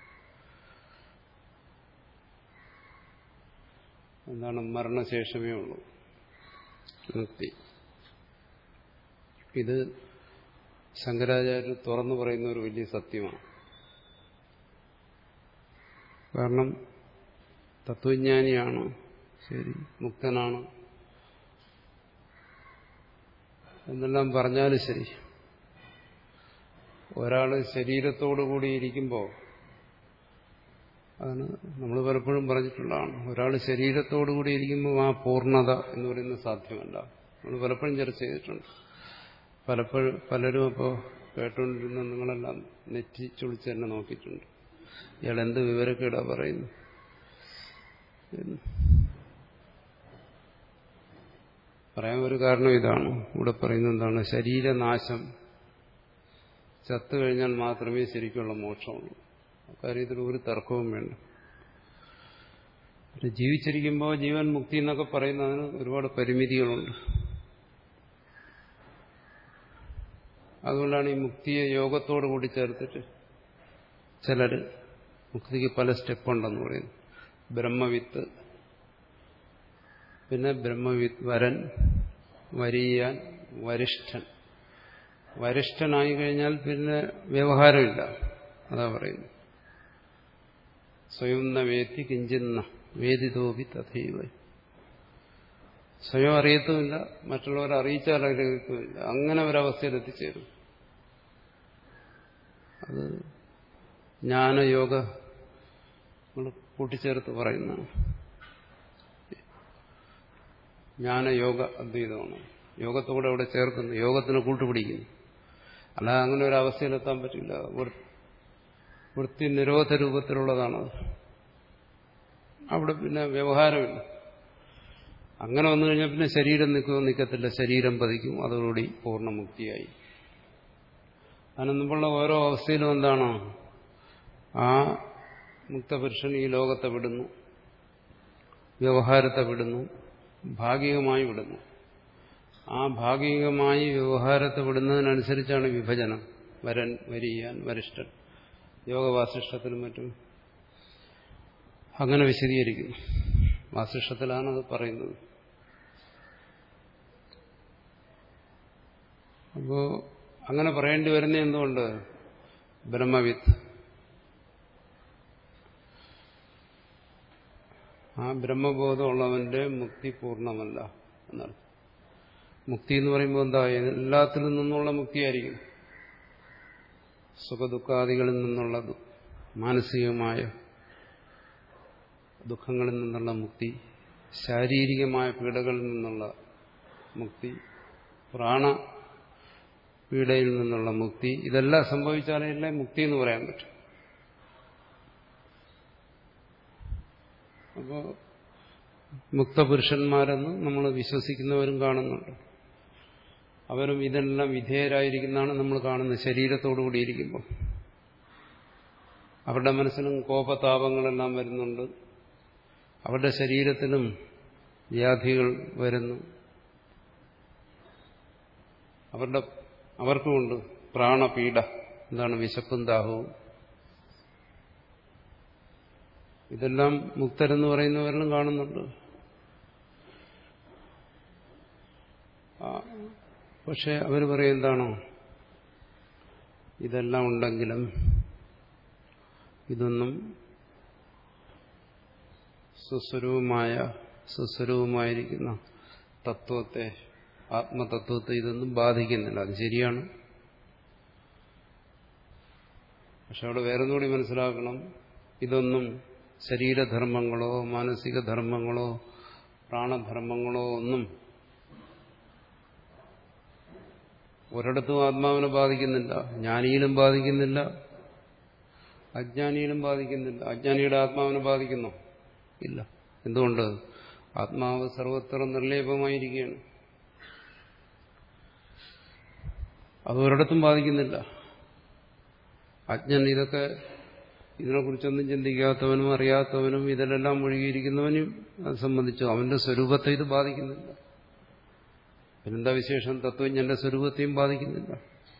എന്താണ്? മരണശേഷമേ ഉള്ളൂ മുക്തി. ഇത് ശങ്കരാചാര്യർ തുറന്നു പറയുന്ന ഒരു വലിയ സത്യമാണ്. കാരണം തത്വജ്ഞാനിയാണ്, ശരി, മുക്തനാണ് എന്നെല്ലാം പറഞ്ഞാലും ശരി, ഒരാൾ ശരീരത്തോടു കൂടി ഇരിക്കുമ്പോൾ, അതാണ് നമ്മൾ പലപ്പോഴും പറഞ്ഞിട്ടുള്ളതാണ്, ഒരാൾ ശരീരത്തോടു കൂടി ഇരിക്കുമ്പോൾ ആ പൂർണ്ണത എന്ന് പറയുന്നത് സാധ്യമല്ല. നമ്മൾ പലപ്പോഴും ചർച്ച ചെയ്തിട്ടുണ്ട്. പലപ്പോഴും പലരും അപ്പോൾ കേട്ടുകൊണ്ടിരുന്ന നിങ്ങളെല്ലാം നെറ്റി ചുളിച്ച് തന്നെ നോക്കിയിട്ടുണ്ട്. ഇയാൾ എന്ത് വിവരക്കേടാ പറയുന്നു. പറയാൻ ഒരു കാരണം ഇതാണ്. ഇവിടെ പറയുന്നത് എന്താണ്? ശരീരനാശം ചത്തു കഴിഞ്ഞാൽ മാത്രമേ ശരിക്കുള്ള മോക്ഷമുള്ളൂ. അക്കാര്യത്തിൽ ഒരു തർക്കവും വേണ്ട. ജീവിച്ചിരിക്കുമ്പോൾ ജീവൻ മുക്തി എന്നൊക്കെ പറയുന്നതിന് ഒരുപാട് പരിമിതികളുണ്ട്. അതുകൊണ്ടാണ് ഈ മുക്തിയെ യോഗത്തോട് കൂടി ചേർത്തിട്ട് ചിലർ മുക്തിക്ക് പല സ്റ്റെപ്പുണ്ടെന്ന് പറയുന്നു. ബ്രഹ്മവിത്ത്, പിന്നെ ബ്രഹ്മവിത്ത് വരൻ, വരീയാൻ, വരിഷ്ഠൻ. വരിഷ്ഠനായി കഴിഞ്ഞാൽ പിന്നെ വ്യവഹാരമില്ല. അതാ പറയുന്നു. സ്വയം ന വേത്തി കിഞ്ചിന്ന വേദിതോപി തഥൈവ. സ്വയം അറിയത്തുമില്ല, മറ്റുള്ളവരെ അറിയിച്ചാൽ അറിയത്തുമില്ല. അങ്ങനെ ഒരവസ്ഥയിൽ എത്തിച്ചേരും. അത് ജ്ഞാനയോഗ കൂട്ടിച്ചേർത്ത് പറയുന്നതാണ്. ജ്ഞാനയോഗ അദ്വൈതമാണ്. യോഗത്തോടെ അവിടെ ചേർക്കുന്നു, യോഗത്തിന് കൂട്ടുപിടിക്കുന്നു. അല്ലാതെ അങ്ങനെ ഒരു അവസ്ഥയിലെത്താൻ പറ്റില്ല. വൃത്തി നിരോധ രൂപത്തിലുള്ളതാണത്. അവിടെ പിന്നെ വ്യവഹാരമില്ല. അങ്ങനെ വന്നു കഴിഞ്ഞാൽ പിന്നെ ശരീരം നിൽക്കുമോ? നിൽക്കത്തില്ല. ശരീരം പതിക്കും. അതോടുകൂടി പൂർണ്ണമുക്തിയായി. അതിന് മുമ്പുള്ള ഓരോ അവസ്ഥയിലും എന്താണോ ആ മുക്തപുരുഷൻ ഈ ലോകത്തെ വിടുന്നു, വ്യവഹാരത്തെ വിടുന്നു, ഭാഗികമായി വിടുന്നു. ആ ഭാഗികമായി വ്യവഹാരത്തെ വിടുന്നതിനനുസരിച്ചാണ് വിഭജനം. വരൻ, വരീയാൻ, വരിഷ്ഠൻ. യോഗവാസിഷ്ഠത്തിലും മറ്റും അങ്ങനെ വിശദീകരിക്കുന്നു. വാസിഷ്ഠത്തിലാണത് പറയുന്നത്. അപ്പോ അങ്ങനെ പറയേണ്ടി വരുന്ന എന്തുകൊണ്ട്? ബ്രഹ്മവിത്ത്. ആ ബ്രഹ്മബോധമുള്ളവന്റെ മുക്തി പൂർണ്ണമല്ല എന്നർത്ഥം. മുക്തി എന്ന് പറയുമ്പോൾ എന്താ? എല്ലാത്തിലും നിന്നുള്ള മുക്തിയായിരിക്കും. സുഖദുഃഖാദികളിൽ നിന്നുള്ള മാനസികമായ ദുഃഖങ്ങളിൽ നിന്നുള്ള മുക്തി, ശാരീരികമായ പീഡകളിൽ നിന്നുള്ള മുക്തി, പ്രാണപീഡയിൽ നിന്നുള്ള മുക്തി, ഇതെല്ലാം സംഭവിച്ചാലേ മുക്തി എന്ന് പറയാൻ പറ്റും. അപ്പോൾ മുക്തപുരുഷന്മാരെന്ന് നമ്മൾ വിശ്വസിക്കുന്നവരും കാണുന്നുണ്ട്. അവരും ഇതെല്ലാം വിധേയരായിരിക്കുന്നതാണ് നമ്മൾ കാണുന്നത്. ശരീരത്തോടുകൂടി ഇരിക്കുമ്പോൾ അവരുടെ മനസ്സിലും കോപതാപങ്ങളെല്ലാം വരുന്നുണ്ട്. അവരുടെ ശരീരത്തിലും വ്യാധികൾ വരുന്നു. അവരുടെ അവർക്കുമുണ്ട് പ്രാണപീഡ. എന്താണ്? വിശപ്പും ദാഹവും. ഇതെല്ലാം മുക്തരെന്ന് പറയുന്നവരിലും കാണുന്നുണ്ട്. പക്ഷെ അവർ പറയും എന്താണോ? ഇതെല്ലാം ഉണ്ടെങ്കിലും ഇതൊന്നും സുസ്വരൂപമായ സുസ്വരൂപമായിരിക്കുന്ന തത്വത്തെ, ആത്മതത്വത്തെ ഇതൊന്നും ബാധിക്കുന്നില്ല. അത് ശരിയാണ്. പക്ഷെ അവിടെ വേറൊന്നുകൂടി മനസ്സിലാക്കണം. ഇതൊന്നും ശരീരധർമ്മങ്ങളോ മാനസിക ധർമ്മങ്ങളോ പ്രാണധർമ്മങ്ങളോ ഒന്നും ഒരിടത്തും ആത്മാവിനെ ബാധിക്കുന്നില്ല. ജ്ഞാനിയിലും ബാധിക്കുന്നില്ല, അജ്ഞാനിയിലും ബാധിക്കുന്നില്ല. അജ്ഞാനിയുടെ ആത്മാവിനെ ബാധിക്കുന്നോ? ഇല്ല. എന്തുകൊണ്ട്? ആത്മാവ് സർവത്ര നിർലേപമായിരിക്കുകയാണ്. അത് ഒരിടത്തും ബാധിക്കുന്നില്ല. അജ്ഞൻ ഇതൊക്കെ ഇതിനെക്കുറിച്ചൊന്നും ചിന്തിക്കാത്തവനും അറിയാത്തവനും ഇതിലെല്ലാം മുഴുകിയിരിക്കുന്നവനും അത് സംബന്ധിച്ചു അവന്റെ സ്വരൂപത്തെ ഇത് ബാധിക്കുന്നില്ല. പിന്നെന്താ വിശേഷം? തത്വജ്ഞന്റെ സ്വരൂപത്തെയും ബാധിക്കുന്നില്ല.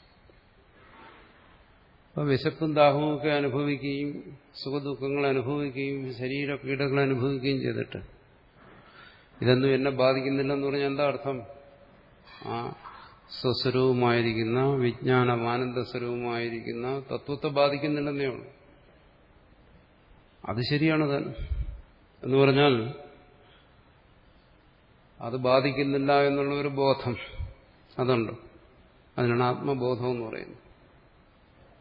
അപ്പോൾ വിശപ്പും ദാഹവും ഒക്കെ അനുഭവിക്കുകയും സുഖദുഃഖങ്ങൾ അനുഭവിക്കുകയും ശരീരപീഡകൾ അനുഭവിക്കുകയും ചെയ്തിട്ട് ഇതൊന്നും എന്നെ ബാധിക്കുന്നില്ലെന്ന് പറഞ്ഞാൽ എന്താ അർത്ഥം? ആ സ്വസ്വരൂപമായിരിക്കുന്ന വിജ്ഞാനമാനന്ദ സ്വരൂപമായിരിക്കുന്ന തത്വത്തെ ബാധിക്കുന്നില്ലെന്നേ ഉള്ളൂ. അത് ശരിയാണ് താൻ എന്ന് പറഞ്ഞാൽ അത് ബാധിക്കുന്നില്ല എന്നുള്ള ഒരു ബോധം അതുണ്ട്. അതിനാണ് ആത്മബോധം എന്ന് പറയുന്നത്.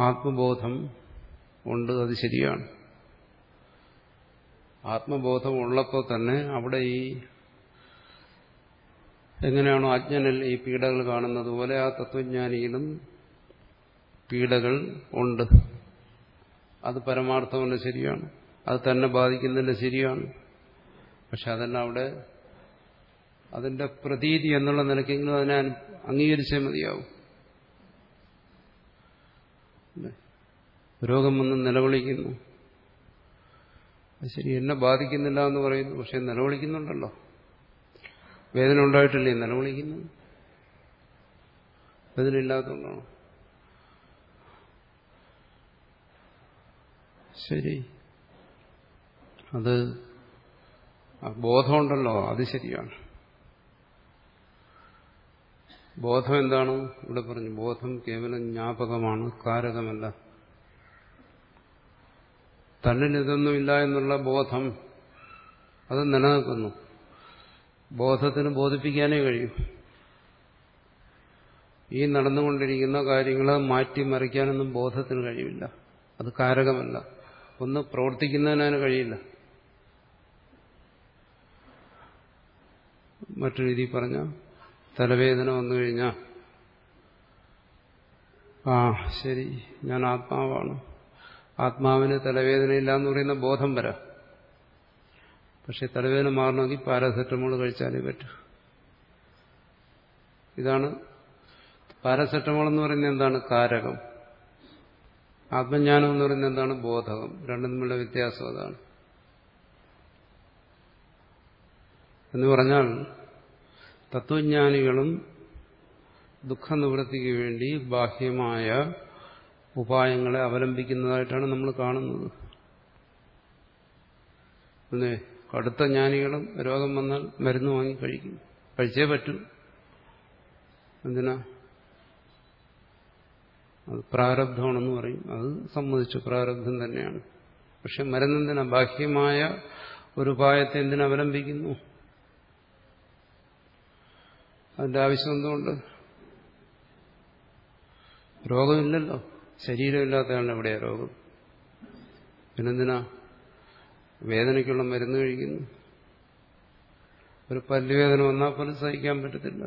ആത്മബോധം ഉണ്ട്, അത് ശരിയാണ്. ആത്മബോധം ഉള്ളപ്പോൾ തന്നെ അവിടെ ഈ എങ്ങനെയാണോ അജ്ഞനിൽ ഈ പീഡകൾ കാണുന്നത് പോലെ ആ തത്വജ്ഞാനിയിലും പീഡകൾ ഉണ്ട്. അത് പരമാർത്ഥമല്ല, ശരിയാണ്. അത് തന്നെ ബാധിക്കുന്നില്ല, ശരിയാണ്. പക്ഷെ അതെല്ലാം അവിടെ അതിന്റെ പ്രതീതി എന്നുള്ള നിലയ്ക്കെങ്കിലും അതിനെ അംഗീകരിച്ചേ മതിയാവും. രോഗം വന്ന് നിലവിളിക്കുന്നു, ശരി, എന്നെ ബാധിക്കുന്നില്ല എന്ന് പറയുന്നു, പക്ഷെ നിലവിളിക്കുന്നുണ്ടല്ലോ. വേദന ഉണ്ടായിട്ടില്ലേ നിലവിളിക്കുന്നു? വേദന ഇല്ലാത്തതുകൊണ്ടാണോ? ശരി, അത് ബോധമുണ്ടല്ലോ, അത് ശരിയാണ്. ബോധം എന്താണ്? ഇവിടെ പറഞ്ഞു, ബോധം കേവലം ജ്ഞാപകമാണ്, കാരകമല്ല. തന്നിൽ ഇതൊന്നുമില്ല എന്നുള്ള ബോധം അത് നിലനിൽക്കുന്നു. ബോധത്തിന് ബോധിപ്പിക്കാനേ കഴിയും. ഈ നടന്നുകൊണ്ടിരിക്കുന്ന കാര്യങ്ങളെ മാറ്റിമറിക്കാനൊന്നും ബോധത്തിന് കഴിയില്ല. അത് കാരകമല്ല. ഒന്ന് പ്രവർത്തിക്കുന്നതിന് കഴിയില്ല. മറ്റൊരു രീതി പറഞ്ഞ, തലവേദന വന്നു കഴിഞ്ഞാൽ ആ ശരി, ഞാൻ ആത്മാവാണ്, ആത്മാവിന് തലവേദനയില്ല എന്ന് പറയുന്ന ബോധം വരാം. പക്ഷെ തലവേദന മാറണമെങ്കിൽ പാരാസെറ്റമോൾ കഴിച്ചാലേ പറ്റൂ. ഇതാണ് പാരാസെറ്റമോൾ എന്ന് പറയുന്നത്. എന്താണ്? കാരകം. ആത്മജ്ഞാനം എന്ന് പറയുന്നത് എന്താണ്? ബോധകം. രണ്ടും തമ്മിലുള്ള വ്യത്യാസം അതാണ്. എന്ന് പറഞ്ഞാൽ തത്വജ്ഞാനികളും ദുഃഖനിവൃത്തിക്ക് വേണ്ടി ബാഹ്യമായ ഉപായങ്ങളെ അവലംബിക്കുന്നതായിട്ടാണ് നമ്മൾ കാണുന്നത്. അല്ലേ? കടുത്ത ജ്ഞാനികളും രോഗം വന്നാൽ മരുന്ന് വാങ്ങി കഴിക്കും, കഴിച്ചേ പറ്റൂ. എന്തിനാ? അത് പ്രാരബ്ധമാണെന്ന് പറയും. അത് സമ്മതിച്ചു, പ്രാരബ്ധം തന്നെയാണ്. പക്ഷെ മരുന്നെന്തിനാ? ബാഹ്യമായ ഒരു ഉപായത്തെ എന്തിനാ അവലംബിക്കുന്നു? അതിന്റെ ആവശ്യം എന്തുകൊണ്ട്? രോഗമില്ലല്ലോ, ശരീരമില്ലാത്തതാണ് എവിടെയാ രോഗം? പിന്നെന്തിനാ വേദനയ്ക്കുള്ള മരുന്ന് കഴിക്കുന്നു? ഒരു പല്ലുവേദന വന്നാൽ പോലും സഹിക്കാൻ പറ്റത്തില്ല,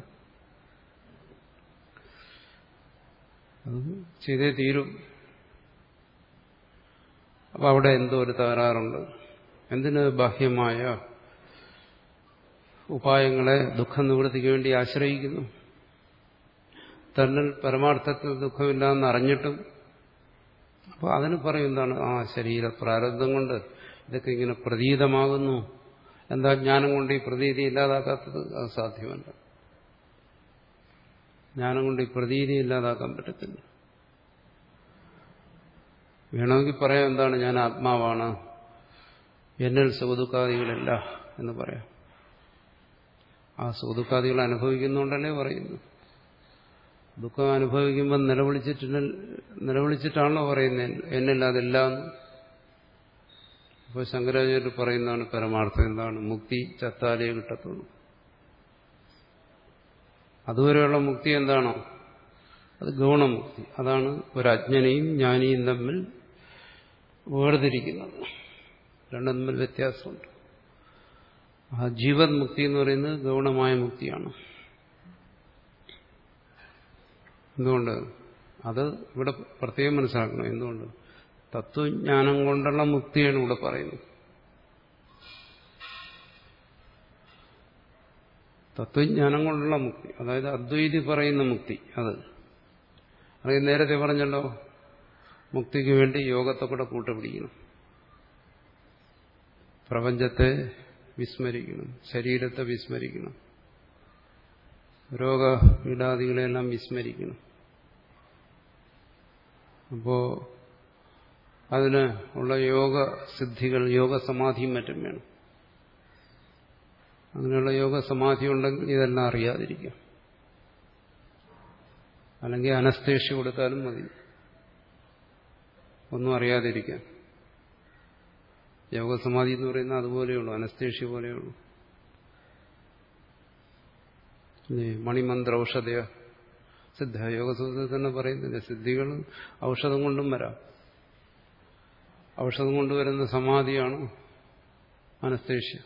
അത് ചെയ്തേ തീരും. അപ്പൊ അവിടെ എന്തോ ഒരു തകരാറുണ്ട്. എന്തിന് ബാഹ്യമായ ഉപായങ്ങളെ ദുഃഖനിവൃത്തിക്ക് വേണ്ടി ആശ്രയിക്കുന്നു? തന്നിൽ പരമാർത്ഥത്തിൽ ദുഃഖമില്ലാന്ന് അറിഞ്ഞിട്ടും. അപ്പോൾ അതിന് പറയും എന്താണ്? ആ ശരീര പ്രാരബ്ധം കൊണ്ട് ഇതൊക്കെ ഇങ്ങനെ പ്രതീതമാകുന്നു. എന്താ ജ്ഞാനം കൊണ്ട് ഈ പ്രതീതി ഇല്ലാതാക്കാത്തത്? അത് സാധ്യമല്ല. ജ്ഞാനം കൊണ്ട് ഈ പ്രതീതി ഇല്ലാതാക്കാൻ പറ്റത്തില്ല. വേണമെങ്കിൽ പറയാം എന്താണ്? ഞാൻ ആത്മാവാണ്, എന്നിൽ സുഖദുഃഖാദികളില്ല എന്ന് പറയാം. ആ സുഖദുഃഖാദികൾ അനുഭവിക്കുന്നുണ്ടല്ലേ പറയുന്നു. ദുഃഖം അനുഭവിക്കുമ്പോൾ നിലവിളിച്ചിട്ട് നിലവിളിച്ചിട്ടാണല്ലോ പറയുന്നത് എന്നില്ല അതില്ല എന്ന്. അപ്പോൾ ശങ്കരാചാര്യർ പറയുന്നതാണ് പരമാർത്ഥം. എന്താണ്? മുക്തി ചത്താലേ കിട്ടത്തുള്ളൂ. അതുവരെയുള്ള മുക്തി എന്താണോ അത് ഗൗണമുക്തി. അതാണ് ഒരു അജ്ഞനെയും ജ്ഞാനിയും തമ്മിൽ വേർതിരിക്കുന്നത്. രണ്ടും തമ്മിൽ വ്യത്യാസമുണ്ട്. ആ ജീവത് മുക്തി എന്ന് പറയുന്നത് ഗൗണമായ മുക്തിയാണ്. എന്തുകൊണ്ട്? അത് ഇവിടെ പ്രത്യേകം മനസ്സിലാക്കണം. എന്തുകൊണ്ട്? തത്വജ്ഞാനം കൊണ്ടുള്ള മുക്തിയാണ് ഇവിടെ പറയുന്നത്. തത്വജ്ഞാനം കൊണ്ടുള്ള മുക്തി, അതായത് അദ്വൈതി പറയുന്ന മുക്തി. അത് അത് നേരത്തെ പറഞ്ഞല്ലോ, മുക്തിക്ക് വേണ്ടി യോഗത്തെ കൂടെ കൂട്ടുപിടിക്കണം, പ്രപഞ്ചത്തെ വിസ്മരിക്കണം, ശരീരത്തെ വിസ്മരിക്കണം, രോഗപീഠാദികളെല്ലാം വിസ്മരിക്കണം. അപ്പോ അതിന് ഉള്ള യോഗ സിദ്ധികൾ, യോഗസമാധിയും മറ്റും വേണം. അങ്ങനെയുള്ള യോഗസമാധി ഉണ്ടെങ്കിൽ ഇതെല്ലാം അറിയാതിരിക്കാം. അല്ലെങ്കിൽ അനസ്തേഷ്യ കൊടുത്താലും മതി, ഒന്നും അറിയാതിരിക്കാൻ. യോഗസമാധി എന്ന് പറയുന്നത് അതുപോലെയുള്ളൂ, അനസ്തേഷ്യ പോലെയുള്ളൂ. മണിമന്ത്ര ഔഷധയ സിദ്ധ യോഗസൂത്രത്തിൽ തന്നെ പറയുന്നില്ല, സിദ്ധികൾ ഔഷധം കൊണ്ടും വരാം. ഔഷധം കൊണ്ടുവരുന്ന സമാധിയാണ് അനസ്തേഷ്യ.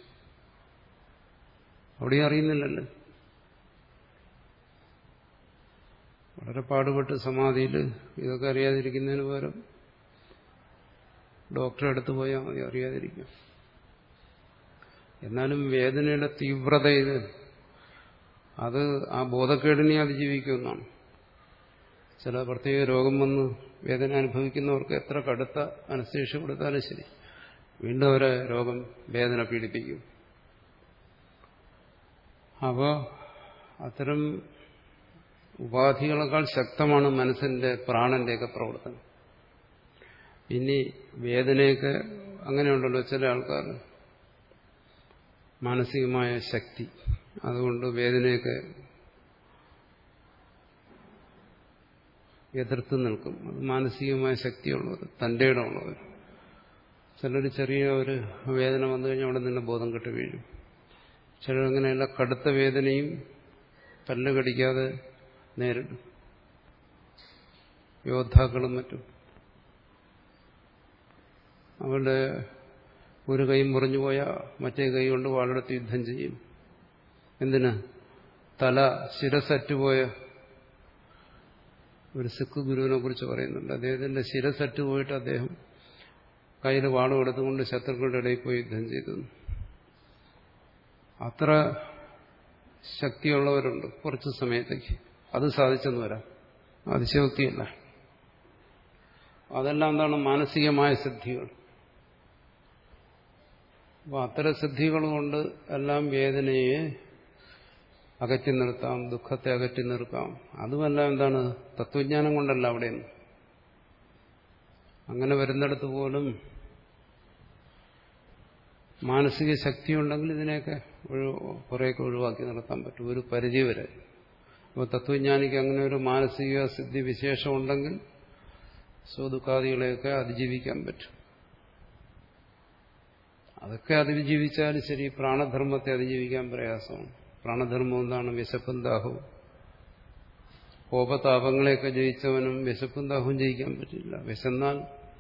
അവിടെ അറിയുന്നില്ലല്ലോ. വളരെ പാടുപെട്ട് സമാധിയിൽ ഇതൊക്കെ അറിയാതിരിക്കുന്നതിന് പകരം ഡോക്ടറെ അടുത്ത് പോയാൽ മതി, അറിയാതിരിക്കാം. എന്നാലും വേദനയുടെ തീവ്രത ഇത് അത് ആ ബോധക്കേടിനെ അതിജീവിക്കുമെന്നാണ്. ചില പ്രത്യേക രോഗം വന്ന് വേദന അനുഭവിക്കുന്നവർക്ക് എത്ര കടുത്ത അനസ്തേഷ്യ കൊടുത്താലും ശരി, വീണ്ടും അവരെ രോഗം വേദന പീഡിപ്പിക്കും. അപ്പോൾ അത്തരം ഉപാധികളെക്കാൾ ശക്തമാണ് മനസ്സിന്റെ പ്രാണന്റെയൊക്കെ പ്രവർത്തനം. ഇനി വേദനയൊക്കെ അങ്ങനെയുണ്ടല്ലോ, ചില ആൾക്കാർ മാനസികമായ ശക്തി, അതുകൊണ്ട് വേദനയൊക്കെ എതിർത്ത് നിൽക്കും. അത് മാനസികമായ ശക്തിയുള്ളവർ, തന്റെ ഇടമുള്ളവർ. ചിലർ ചെറിയ ഒരു വേദന വന്നു കഴിഞ്ഞാൽ അവിടെ നിന്ന് ബോധം കെട്ട് വീഴും. ചിലരങ്ങനെയല്ല, കടുത്ത വേദനയും പല്ല് കടിക്കാതെ നേരിടും. യോദ്ധാക്കളും മറ്റും അവരുടെ ഒരു കൈ മുറിഞ്ഞു പോയാൽ മറ്റേ കൈ കൊണ്ട് വാളെടുത്ത് യുദ്ധം ചെയ്യും. എന്തിന്? തല ശിരസറ്റുപോയ ഒരു സിഖ് ഗുരുവിനെ കുറിച്ച് പറയുന്നുണ്ട്. അദ്ദേഹത്തിന്റെ ശിരസറ്റ് പോയിട്ട് അദ്ദേഹം കയ്യിൽ വാളും എടുത്തുകൊണ്ട് ശത്രുക്കളുടെ ഇടയിൽ പോയി യുദ്ധം ചെയ്തു. അത്ര ശക്തിയുള്ളവരുണ്ട് കുറച്ചു സമയത്തേക്ക്. അത് സാധിച്ചെന്ന് വരാം, അതിശയോക്തിയല്ല. അതെല്ലാം എന്താണ്? മാനസികമായ സിദ്ധികൾ. അപ്പോൾ അത്തരം സിദ്ധികൾ കൊണ്ട് എല്ലാം വേദനയെ അകറ്റി നിർത്താം, ദുഃഖത്തെ അകറ്റി നിർത്താം. അതുമല്ല എന്താണ്? തത്വജ്ഞാനം കൊണ്ടല്ല അവിടെയൊന്നും. അങ്ങനെ വരുന്നിടത്ത് പോലും മാനസിക ശക്തിയുണ്ടെങ്കിൽ ഇതിനെയൊക്കെ കുറേയൊക്കെ ഒഴിവാക്കി നിർത്താൻ പറ്റും, ഒരു പരിധി വരെ. അപ്പോൾ തത്വജ്ഞാനിക്ക് അങ്ങനെ ഒരു മാനസിക സിദ്ധി വിശേഷം ഉണ്ടെങ്കിൽ സ്വദുഃഖാദികളെയൊക്കെ അതിജീവിക്കാൻ പറ്റും. അതൊക്കെ അതിജീവിച്ചാലും ശരി, പ്രാണധർമ്മത്തെ അതിജീവിക്കാൻ പ്രയാസമാണ്. പ്രാണധർമ്മം എന്താണ്? വിശപ്പും ദാഹവും. കോപതാപങ്ങളെയൊക്കെ ജയിച്ചവനും വിശപ്പും ദാഹവും ജയിക്കാൻ പറ്റില്ല. വിശന്നാൽ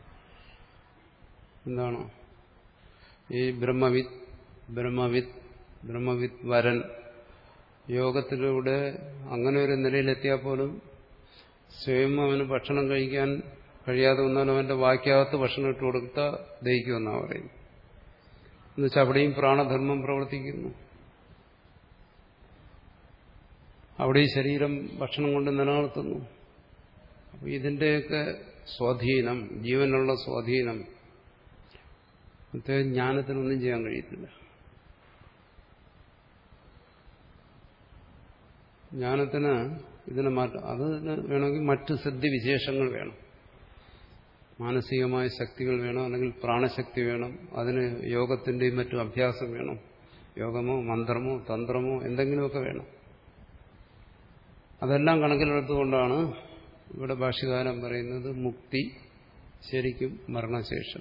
എന്താണ്? ഈ ബ്രഹ്മവിത്ത് ബ്രഹ്മവിത്ത് ബ്രഹ്മവിത്ത് വരൻ യോഗത്തിലൂടെ അങ്ങനെ ഒരു നിലയിലെത്തിയാൽ പോലും സ്വയം അവന് ഭക്ഷണം കഴിക്കാൻ കഴിയാതെ വന്നാലും അവന്റെ വാക്കകത്ത് ഭക്ഷണം ഇട്ട് കൊടുത്താൽ ദഹിക്കുമെന്നാണ് പറയുന്നത്. എന്നുവെച്ചാൽ അവിടെയും പ്രാണധർമ്മം പ്രവർത്തിക്കുന്നു. അവിടെ ഈ ശരീരം ഭക്ഷണം കൊണ്ട് നിലനിർത്തുന്നു. അപ്പോൾ ഇതിന്റെയൊക്കെ സ്വാധീനം, ജീവനുള്ള സ്വാധീനം, മറ്റേ ജ്ഞാനത്തിനൊന്നും ചെയ്യാൻ കഴിയത്തില്ല. ജ്ഞാനത്തിന് ഇതിനെ മാറ്റം, അതിന് വേണമെങ്കിൽ മറ്റ് സിദ്ധി വിശേഷങ്ങൾ വേണം. മാനസികമായ ശക്തികൾ വേണം, അല്ലെങ്കിൽ പ്രാണശക്തി വേണം. അതിന് യോഗത്തിന്റെയും മറ്റും അഭ്യാസം വേണം. യോഗമോ മന്ത്രമോ തന്ത്രമോ എന്തെങ്കിലുമൊക്കെ വേണം. അതെല്ലാം കണക്കിലെടുത്തുകൊണ്ടാണ് ഇവിടെ ഭാഷ്യകാരൻ പറയുന്നത് മുക്തി ശരിക്കും മരണശേഷം.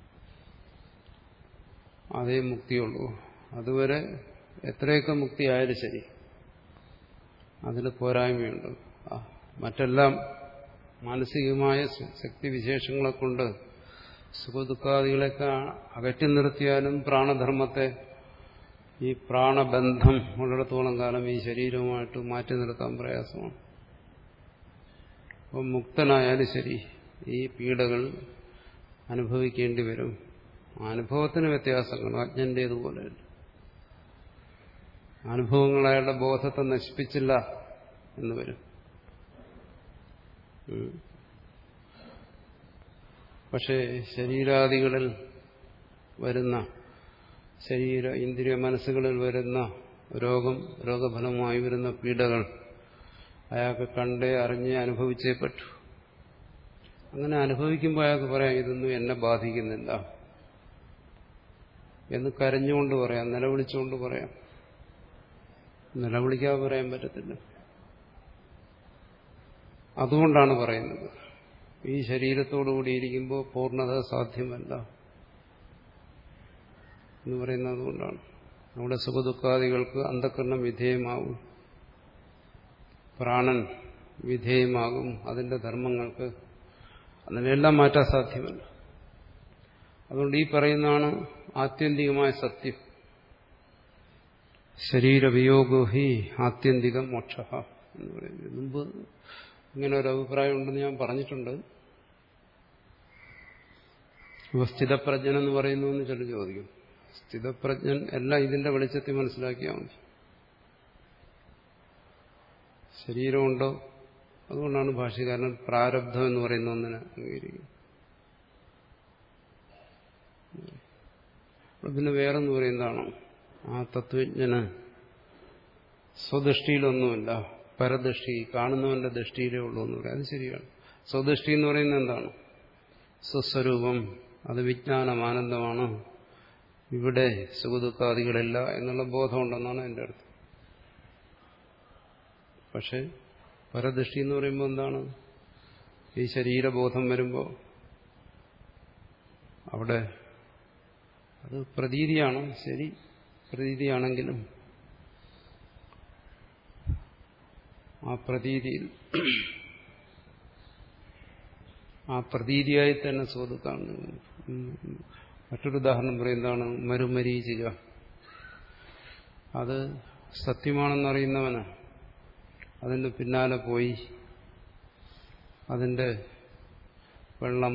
അതേ മുക്തിയുള്ളൂ. അതുവരെ എത്രയൊക്കെ മുക്തി ആയാലും ശരി, അതിന് പോരായ്മയുണ്ട്. മറ്റെല്ലാം മാനസികമായ ശക്തിവിശേഷങ്ങളെ കൊണ്ട് സുഖദുഃഖാദികളെയൊക്കെ അകറ്റി നിർത്തിയാലും പ്രാണധർമ്മത്തെ, ഈ പ്രാണബന്ധം ഉള്ളിടത്തോളം കാലം ഈ ശരീരവുമായിട്ട് മാറ്റി നിർത്താൻ പ്രയാസമാണ്. അപ്പം മുക്തനായാലും ശരി ഈ പീഡകൾ അനുഭവിക്കേണ്ടി വരും. അനുഭവത്തിന് വ്യത്യാസങ്ങൾ അജ്ഞന്റേതുപോലെ. അനുഭവങ്ങൾ അയാളുടെ ബോധത്തെ നശിപ്പിച്ചില്ല എന്ന് വരും. പക്ഷേ ശരീരാദികളിൽ വരുന്ന, ശരീര ഇന്ദ്രിയ മനസ്സുകളിൽ വരുന്ന രോഗം, രോഗഫലമായി വരുന്ന പീഡകൾ അയാൾക്ക് കണ്ടേ അറിഞ്ഞേ അനുഭവിച്ചേ പറ്റൂ. അങ്ങനെ അനുഭവിക്കുമ്പോൾ അയാൾക്ക് പറയാം, ഇതൊന്നും എന്നെ ബാധിക്കുന്നില്ല എന്ന് കരഞ്ഞുകൊണ്ട് പറയാം, നിലവിളിച്ചുകൊണ്ട് പറയാം. നിലവിളിക്കാതെ പറയാൻ പറ്റത്തില്ല. അതുകൊണ്ടാണ് പറയുന്നത് ഈ ശരീരത്തോടുകൂടി ഇരിക്കുമ്പോൾ പൂർണ്ണത സാധ്യമല്ല എന്ന് പറയുന്നത്. അതുകൊണ്ടാണ് നമ്മുടെ സുഖദുഃഖാദികൾക്ക് അന്ധഃകരണം വിധേയമാവും. പ്രാണൻ വിധേയമാകും അതിന്റെ ധർമ്മങ്ങൾക്ക്. അതിനെല്ലാം മാറ്റാൻ സാധ്യമല്ല. അതുകൊണ്ട് ഈ പറയുന്നതാണ് ആത്യന്തികമായ സത്യം. ശരീരവിയോഗോ ഹി ആത്യന്തികം മോക്ഷ എന്ന് പറയുന്നത്. മുമ്പ് ഇങ്ങനെ ഒരു അഭിപ്രായം ഉണ്ടെന്ന് ഞാൻ പറഞ്ഞിട്ടുണ്ട്. ഇപ്പൊ സ്ഥിതപ്രജ്ഞൻ എന്ന് പറയുന്നു എന്ന് ചില ചോദിക്കും. സ്ഥിതപ്രജ്ഞൻ എല്ലാം ഇതിന്റെ വെളിച്ചത്തിൽ മനസ്സിലാക്കിയാൽ മതി. ശരീരമുണ്ടോ? അതുകൊണ്ടാണ് ഭാഷ്യകാരൻ പ്രാരബ്ധം എന്ന് പറയുന്ന ഒന്നിനെ അംഗീകരിക്കുന്നത്. പിന്നെ വേറെന്ന് പറയുന്നതാണോ? ആ തത്വജ്ഞന് സ്വദൃഷ്ടിയിലൊന്നുമില്ല, പരദൃഷ്ടി കാണുന്നവന്റെ ദൃഷ്ടിയിലേ ഉള്ളൂ എന്ന് പറയാം. അത് ശരിയാണ്. സ്വദൃഷ്ടി എന്ന് പറയുന്നത് എന്താണ്? സ്വസ്വരൂപം, അത് വിജ്ഞാനം, ആനന്ദമാണ്, ഇവിടെ സുഖദുഃഖാദികളില്ല എന്നുള്ള ബോധമുണ്ടെന്നാണ് എൻ്റെ അർത്ഥം. പക്ഷെ പരദൃഷ്ടി എന്ന് പറയുമ്പോൾ എന്താണ്? ഈ ശരീരബോധം വരുമ്പോൾ അവിടെ അത് പ്രതീതിയാണ്. ശരി, പ്രതീതിയാണെങ്കിലും ആ പ്രതീതിയിൽ ആ പ്രതീതിയായി തന്നെ സുഖദുഃഖാണ്. മറ്റൊരു ഉദാഹരണം പറയുന്നതാണ് മരുമരീചിക. അത് സത്യമാണെന്നറിയുന്നവന് അതിന് പിന്നാലെ പോയി അതിന്റെ വെള്ളം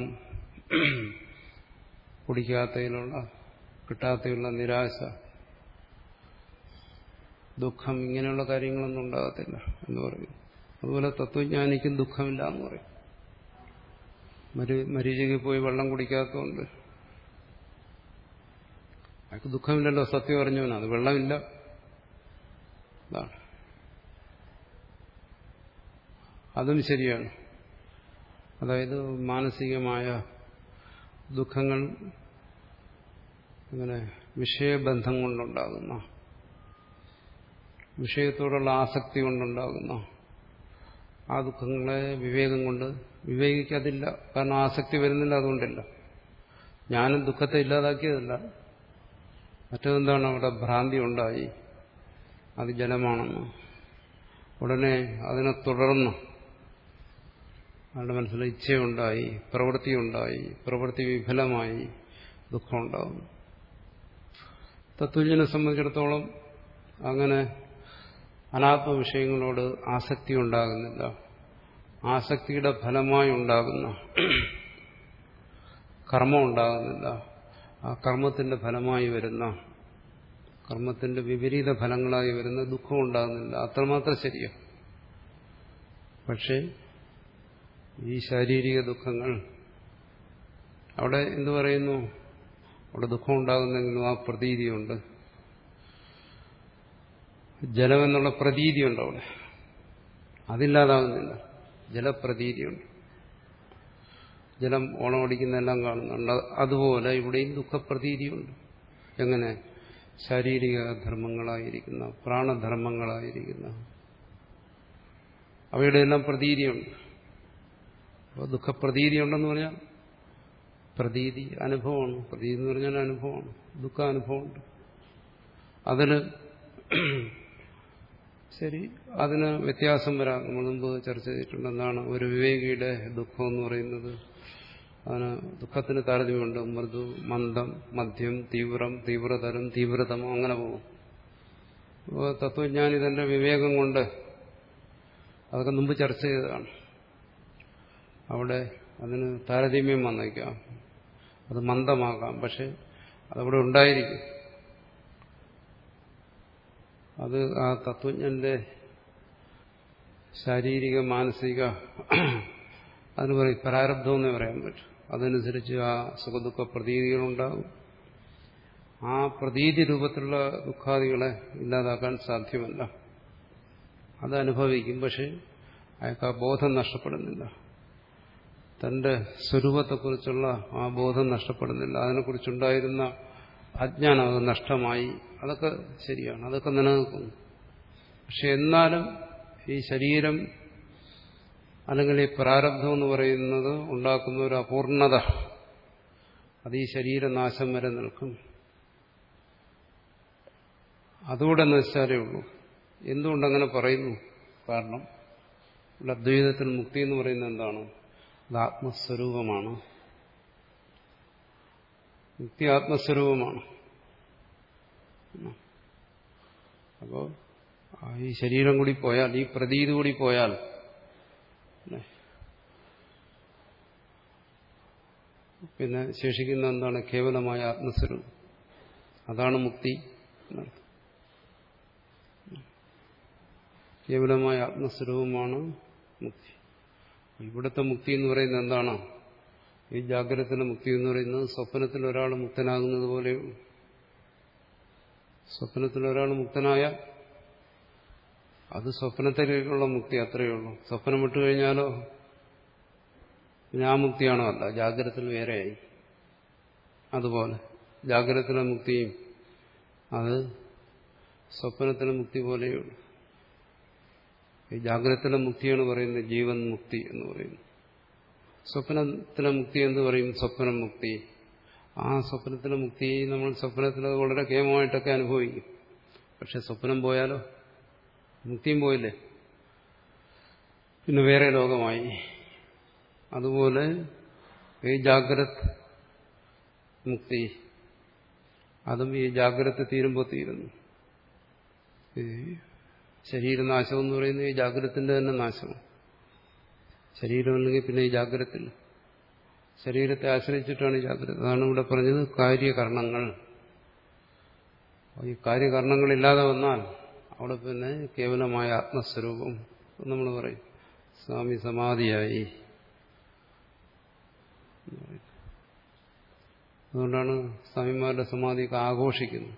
കുടിക്കാത്തതിലുള്ള കിട്ടാത്തതിലുള്ള നിരാശ, ദുഃഖം, ഇങ്ങനെയുള്ള കാര്യങ്ങളൊന്നും ഉണ്ടാകത്തില്ല എന്ന് പറയും. അതുപോലെ തത്വജ്ഞാനിക്കും ദുഃഖമില്ല എന്ന് പറയും. മരു മരീചിക്ക് പോയി വെള്ളം കുടിക്കാത്തതുകൊണ്ട് അയാൾക്ക് ദുഃഖമില്ലല്ലോ, സത്യം അറിഞ്ഞവനാ. അത് വെള്ളമില്ല, അതാണ്. അതും ശരിയാണ്. അതായത് മാനസികമായ ദുഃഖങ്ങൾ അങ്ങനെ വിഷയബന്ധം കൊണ്ടുണ്ടാകുന്ന, വിഷയത്തോടുള്ള ആസക്തി കൊണ്ടുണ്ടാകുന്ന ആ ദുഃഖങ്ങളെ വിവേകം കൊണ്ട് വിവേകിക്കതില്ല. കാരണം ആസക്തി വരുന്നില്ല, അതുകൊണ്ടില്ല. ജ്ഞാനം ദുഃഖത്തെ ഇല്ലാതാക്കിയതല്ല. മറ്റതെന്താണ്? അവിടെ ഭ്രാന്തി ഉണ്ടായി, അത് ജലമാണെന്ന്. ഉടനെ അതിനെ തുടർന്ന് അവരുടെ മനസ്സിൽ ഇച്ഛയുണ്ടായി, പ്രവൃത്തിയുണ്ടായി, പ്രവൃത്തി വിഫലമായി, ദുഃഖമുണ്ടാകുന്നു. തത്വജ്ഞനെ സംബന്ധിച്ചിടത്തോളം അങ്ങനെ അനാത്മ വിഷയങ്ങളോട് ആസക്തി ഉണ്ടാകുന്നില്ല. ആസക്തിയുടെ ഫലമായി ഉണ്ടാകുന്ന കർമ്മം ഉണ്ടാകുന്നില്ല. ആ കർമ്മത്തിന്റെ ഫലമായി വരുന്ന, കർമ്മത്തിന്റെ വിപരീത ഫലങ്ങളായി വരുന്ന ദുഃഖം ഉണ്ടാകുന്നില്ല. അത്രമാത്രം ശരിയാണ്. പക്ഷേ ഈ ശാരീരിക ദുഃഖങ്ങൾ അവിടെ എന്തു പറയുന്നു? അവിടെ ദുഃഖം ഉണ്ടാകുന്നെങ്കിലും ആ പ്രതീതിയുണ്ട്. ജലമെന്നുള്ള പ്രതീതിയുണ്ട് അവിടെ, അതില്ലാതാകുന്നില്ല. ജലപ്രതീതിയുണ്ട്. ജലം ഓണമടിക്കുന്നതെല്ലാം കാണുന്നുണ്ട്. അതുപോലെ ഇവിടെയും ദുഃഖപ്രതീതിയുണ്ട്. എങ്ങനെ? ശാരീരിക ധർമ്മങ്ങളായിരിക്കുന്ന, പ്രാണധർമ്മങ്ങളായിരിക്കുന്ന അവയുടെ എല്ലാം പ്രതീതിയുണ്ട്. അപ്പോൾ ദുഃഖപ്രതീതിയുണ്ടെന്ന് പറഞ്ഞാൽ പ്രതീതി അനുഭവമാണ്. പ്രതീതി എന്ന് പറഞ്ഞാൽ അനുഭവമാണ്, ദുഃഖാനുഭവമുണ്ട്. അതിന് ശരി, അതിന് വ്യത്യാസം വരാം. നമ്മൾ മുമ്പ് ചർച്ച ചെയ്തിട്ടുണ്ട്. എന്താണ് ഒരു വിവേകിയുടെ ദുഃഖം എന്ന് പറയുന്നത്? അതിന് ദുഃഖത്തിന് താരതമ്യമുണ്ട്. മൃദു, മന്ദം, മധ്യം, തീവ്രം, തീവ്രതരം, തീവ്രതമോ, അങ്ങനെ പോകും. അപ്പോൾ തത്വജ്ഞാനി തന്റെ വിവേകം കൊണ്ട്, അതൊക്കെ മുമ്പ് ചർച്ച ചെയ്തതാണ്, അവിടെ അതിന് താരതമ്യം വന്നേക്കാം. അത് മന്ദമാകാം, പക്ഷെ അതവിടെ ഉണ്ടായിരിക്കും. അത് ആ തത്വജ്ഞന്റെ ശാരീരിക മാനസിക അതിന് പറയും പ്രാരബ്ധം എന്നേ പറയാൻ പറ്റും. അതനുസരിച്ച് ആ സുഖദുഃഖ പ്രതീതികളുണ്ടാകും. ആ പ്രതീതി രൂപത്തിലുള്ള ദുഃഖാദികളെ ഇല്ലാതാക്കാൻ സാധ്യമല്ല. അത് അനുഭവിക്കും. പക്ഷെ അയാൾക്ക് ആ ബോധം നഷ്ടപ്പെടുന്നില്ല. തന്റെ സ്വരൂപത്തെക്കുറിച്ചുള്ള ആ ബോധം നഷ്ടപ്പെടുന്നില്ല. അതിനെക്കുറിച്ചുണ്ടായിരുന്ന അജ്ഞാനം അത് നഷ്ടമായി. അതൊക്കെ ശരിയാണ്, അതൊക്കെ നിലനിൽക്കുന്നു. പക്ഷെ എന്നാലും ഈ ശരീരം അല്ലെങ്കിൽ ഈ പ്രാരബ്ധം എന്ന് പറയുന്നത് ഉണ്ടാക്കുന്ന ഒരു അപൂർണത, അത് ഈ ശരീരനാശം വരെ നിൽക്കും. അതുകൂടെ നശിച്ചാലേ ഉള്ളൂ. എന്തുകൊണ്ടങ്ങനെ പറയുന്നു? കാരണം ഇവിടെ അദ്വൈതത്തിൽ മുക്തി എന്ന് പറയുന്നത് എന്താണ്? അത് ആത്മസ്വരൂപമാണ്. മുക്തി ആത്മസ്വരൂപമാണ്. അപ്പോ ഈ ശരീരം കൂടി പോയാൽ, ഈ പ്രതീതി കൂടി പോയാൽ പിന്നെ ശേഷിക്കുന്ന എന്താണ്? കേവലമായ ആത്മസ്വരൂപം. അതാണ് മുക്തി എന്നർത്ഥം. കേവലമായ ആത്മസ്വരൂപമാണ് മുക്തി. ഇവിടുത്തെ മുക്തി എന്ന് പറയുന്നത് എന്താണ്? ഈ ജാഗ്രതത്തിലെ മുക്തി എന്ന് പറയുന്നത് സ്വപ്നത്തിൽ ഒരാൾ മുക്തനാകുന്നത് പോലെയുള്ളൂ. സ്വപ്നത്തിൽ ഒരാൾ മുക്തനായ അത് സ്വപ്നത്തിലേക്കുള്ള മുക്തി, അത്രയേ ഉള്ളൂ. സ്വപ്നം വിട്ടുകഴിഞ്ഞാലോ പിന്നെ ആ മുക്തിയാണോ? അല്ല, ജാഗ്രതത്തിൽ വേറെയായി. അതുപോലെ ജാഗ്രതത്തിലെ മുക്തിയും അത് സ്വപ്നത്തിലെ മുക്തി പോലെയുള്ളൂ. ഈ ജാഗ്രതത്തിലെ മുക്തിയാണ് പറയുന്നത് ജീവൻ മുക്തി എന്ന് പറയുന്നു. സ്വപ്നത്തിലെ മുക്തി എന്ന് പറയും സ്വപ്നം മുക്തി. ആ സ്വപ്നത്തിലെ മുക്തി നമ്മൾ സ്വപ്നത്തിൽ വളരെ കേമമായിട്ടൊക്കെ അനുഭവിക്കും. പക്ഷെ സ്വപ്നം പോയാലോ മുക്തിയും പോയില്ലേ, പിന്നെ വേറെ ലോകമായി. അതുപോലെ ഈ ജാഗ്രത് മുക്തി അതും ഈ ജാഗ്രത തീരുമ്പോൾ തീരുന്നു. ഈ ശരീരനാശം എന്ന് പറയുന്നത് ഈ ജാഗ്രതത്തിന്റെ തന്നെ നാശമാണ്. ശരീരമല്ലെങ്കിൽ പിന്നെ ഈ ജാഗ്രതയില്ല. ശരീരത്തെ ആശ്രയിച്ചിട്ടാണ് ഈ ജാഗ്രത. അതാണ് ഇവിടെ പറഞ്ഞത് കാര്യകരണങ്ങൾ. ഈ കാര്യകരണങ്ങളില്ലാതെ വന്നാൽ അവിടെ പിന്നെ കേവലമായ ആത്മസ്വരൂപം നമ്മൾ പറയും. സ്വാമി സമാധിയായി. അതുകൊണ്ടാണ് സ്വാമിമാരുടെ സമാധിയൊക്കെ ആഘോഷിക്കുന്നത്.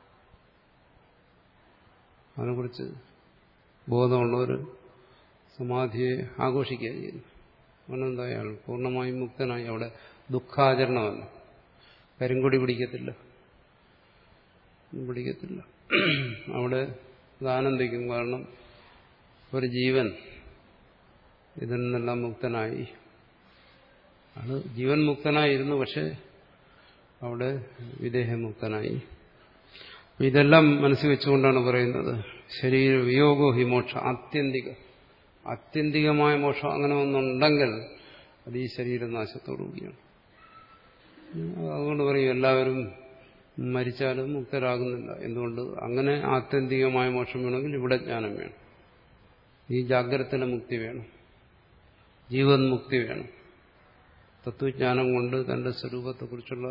അതിനെക്കുറിച്ച് ബോധമുള്ളവർ സമാധിയെ ആഘോഷിക്കുക ചെയ്യുന്നു. കാരണം എന്താ, അയാൾ പൂർണ്ണമായും മുക്തനായി. അവിടെ ദുഃഖാചരണമല്ല, കരിങ്കൊടി പിടിക്കത്തില്ല പിടിക്കത്തില്ല അവിടെ അത് ആനന്ദിക്കും. കാരണം ഒരു ജീവൻ ഇതിൽ നിന്നെല്ലാം മുക്തനായി. അത് ജീവൻ മുക്തനായിരുന്നു, പക്ഷെ അവിടെ വിദേഹമുക്തനായി. ഇതെല്ലാം മനസ്സിൽ വെച്ചുകൊണ്ടാണ് പറയുന്നത് ശരീര വിയോഗോ ഹി മോക്ഷ ആത്യന്തിക ആത്യന്തികമായ മോക്ഷം അങ്ങനെ ഒന്നുണ്ടെങ്കിൽ അത് ഈ ശരീരനാശത്തോടുകൂടിയാണ്. അതുകൊണ്ട് പറയും എല്ലാവരും മരിച്ചാലും മുക്തരാകുന്നില്ല. എന്തുകൊണ്ട്? അങ്ങനെ ആത്യന്തികമായ മോക്ഷം വേണമെങ്കിൽ ഇവിടെ ജ്ഞാനം വേണം, ഈ ജാഗ്രതത്തിലെ മുക്തി വേണം, ജീവൻ മുക്തി വേണം. തത്വജ്ഞാനം കൊണ്ട് തന്റെ സ്വരൂപത്തെക്കുറിച്ചുള്ള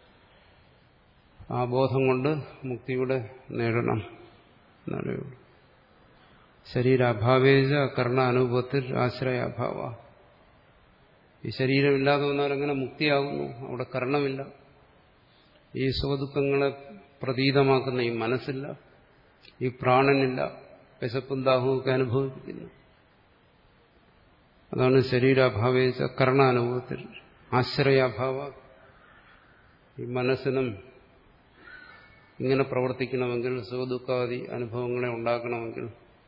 ആ ബോധം കൊണ്ട് മുക്തിയുടെ നേടണം എന്നേ ഉള്ളൂ. ശരീരാഭാവേജ കർണ അനുഭവത്തിൽ ആശ്രയാഭാവ. ഈ ശരീരമില്ലാതെ വന്നാൽ എങ്ങനെ മുക്തിയാകുന്നു? അവിടെ കർണമില്ല. ഈ സുഖദുഃഖങ്ങളെ പ്രതീതമാക്കുന്ന ഈ മനസ്സില്ല, ഈ പ്രാണനില്ല, വിശപ്പും ദാഹവും ഒക്കെ അനുഭവിക്കുന്നു. അതാണ് ശരീരാഭാവേജ കർണാനുഭവത്തിൽ ആശ്രയാഭാവ. ഈ മനസ്സിനും ഇങ്ങനെ പ്രവർത്തിക്കണമെങ്കിൽ, സുഖദുഃഖാദി അനുഭവങ്ങളെ ഉണ്ടാക്കണമെങ്കിൽ,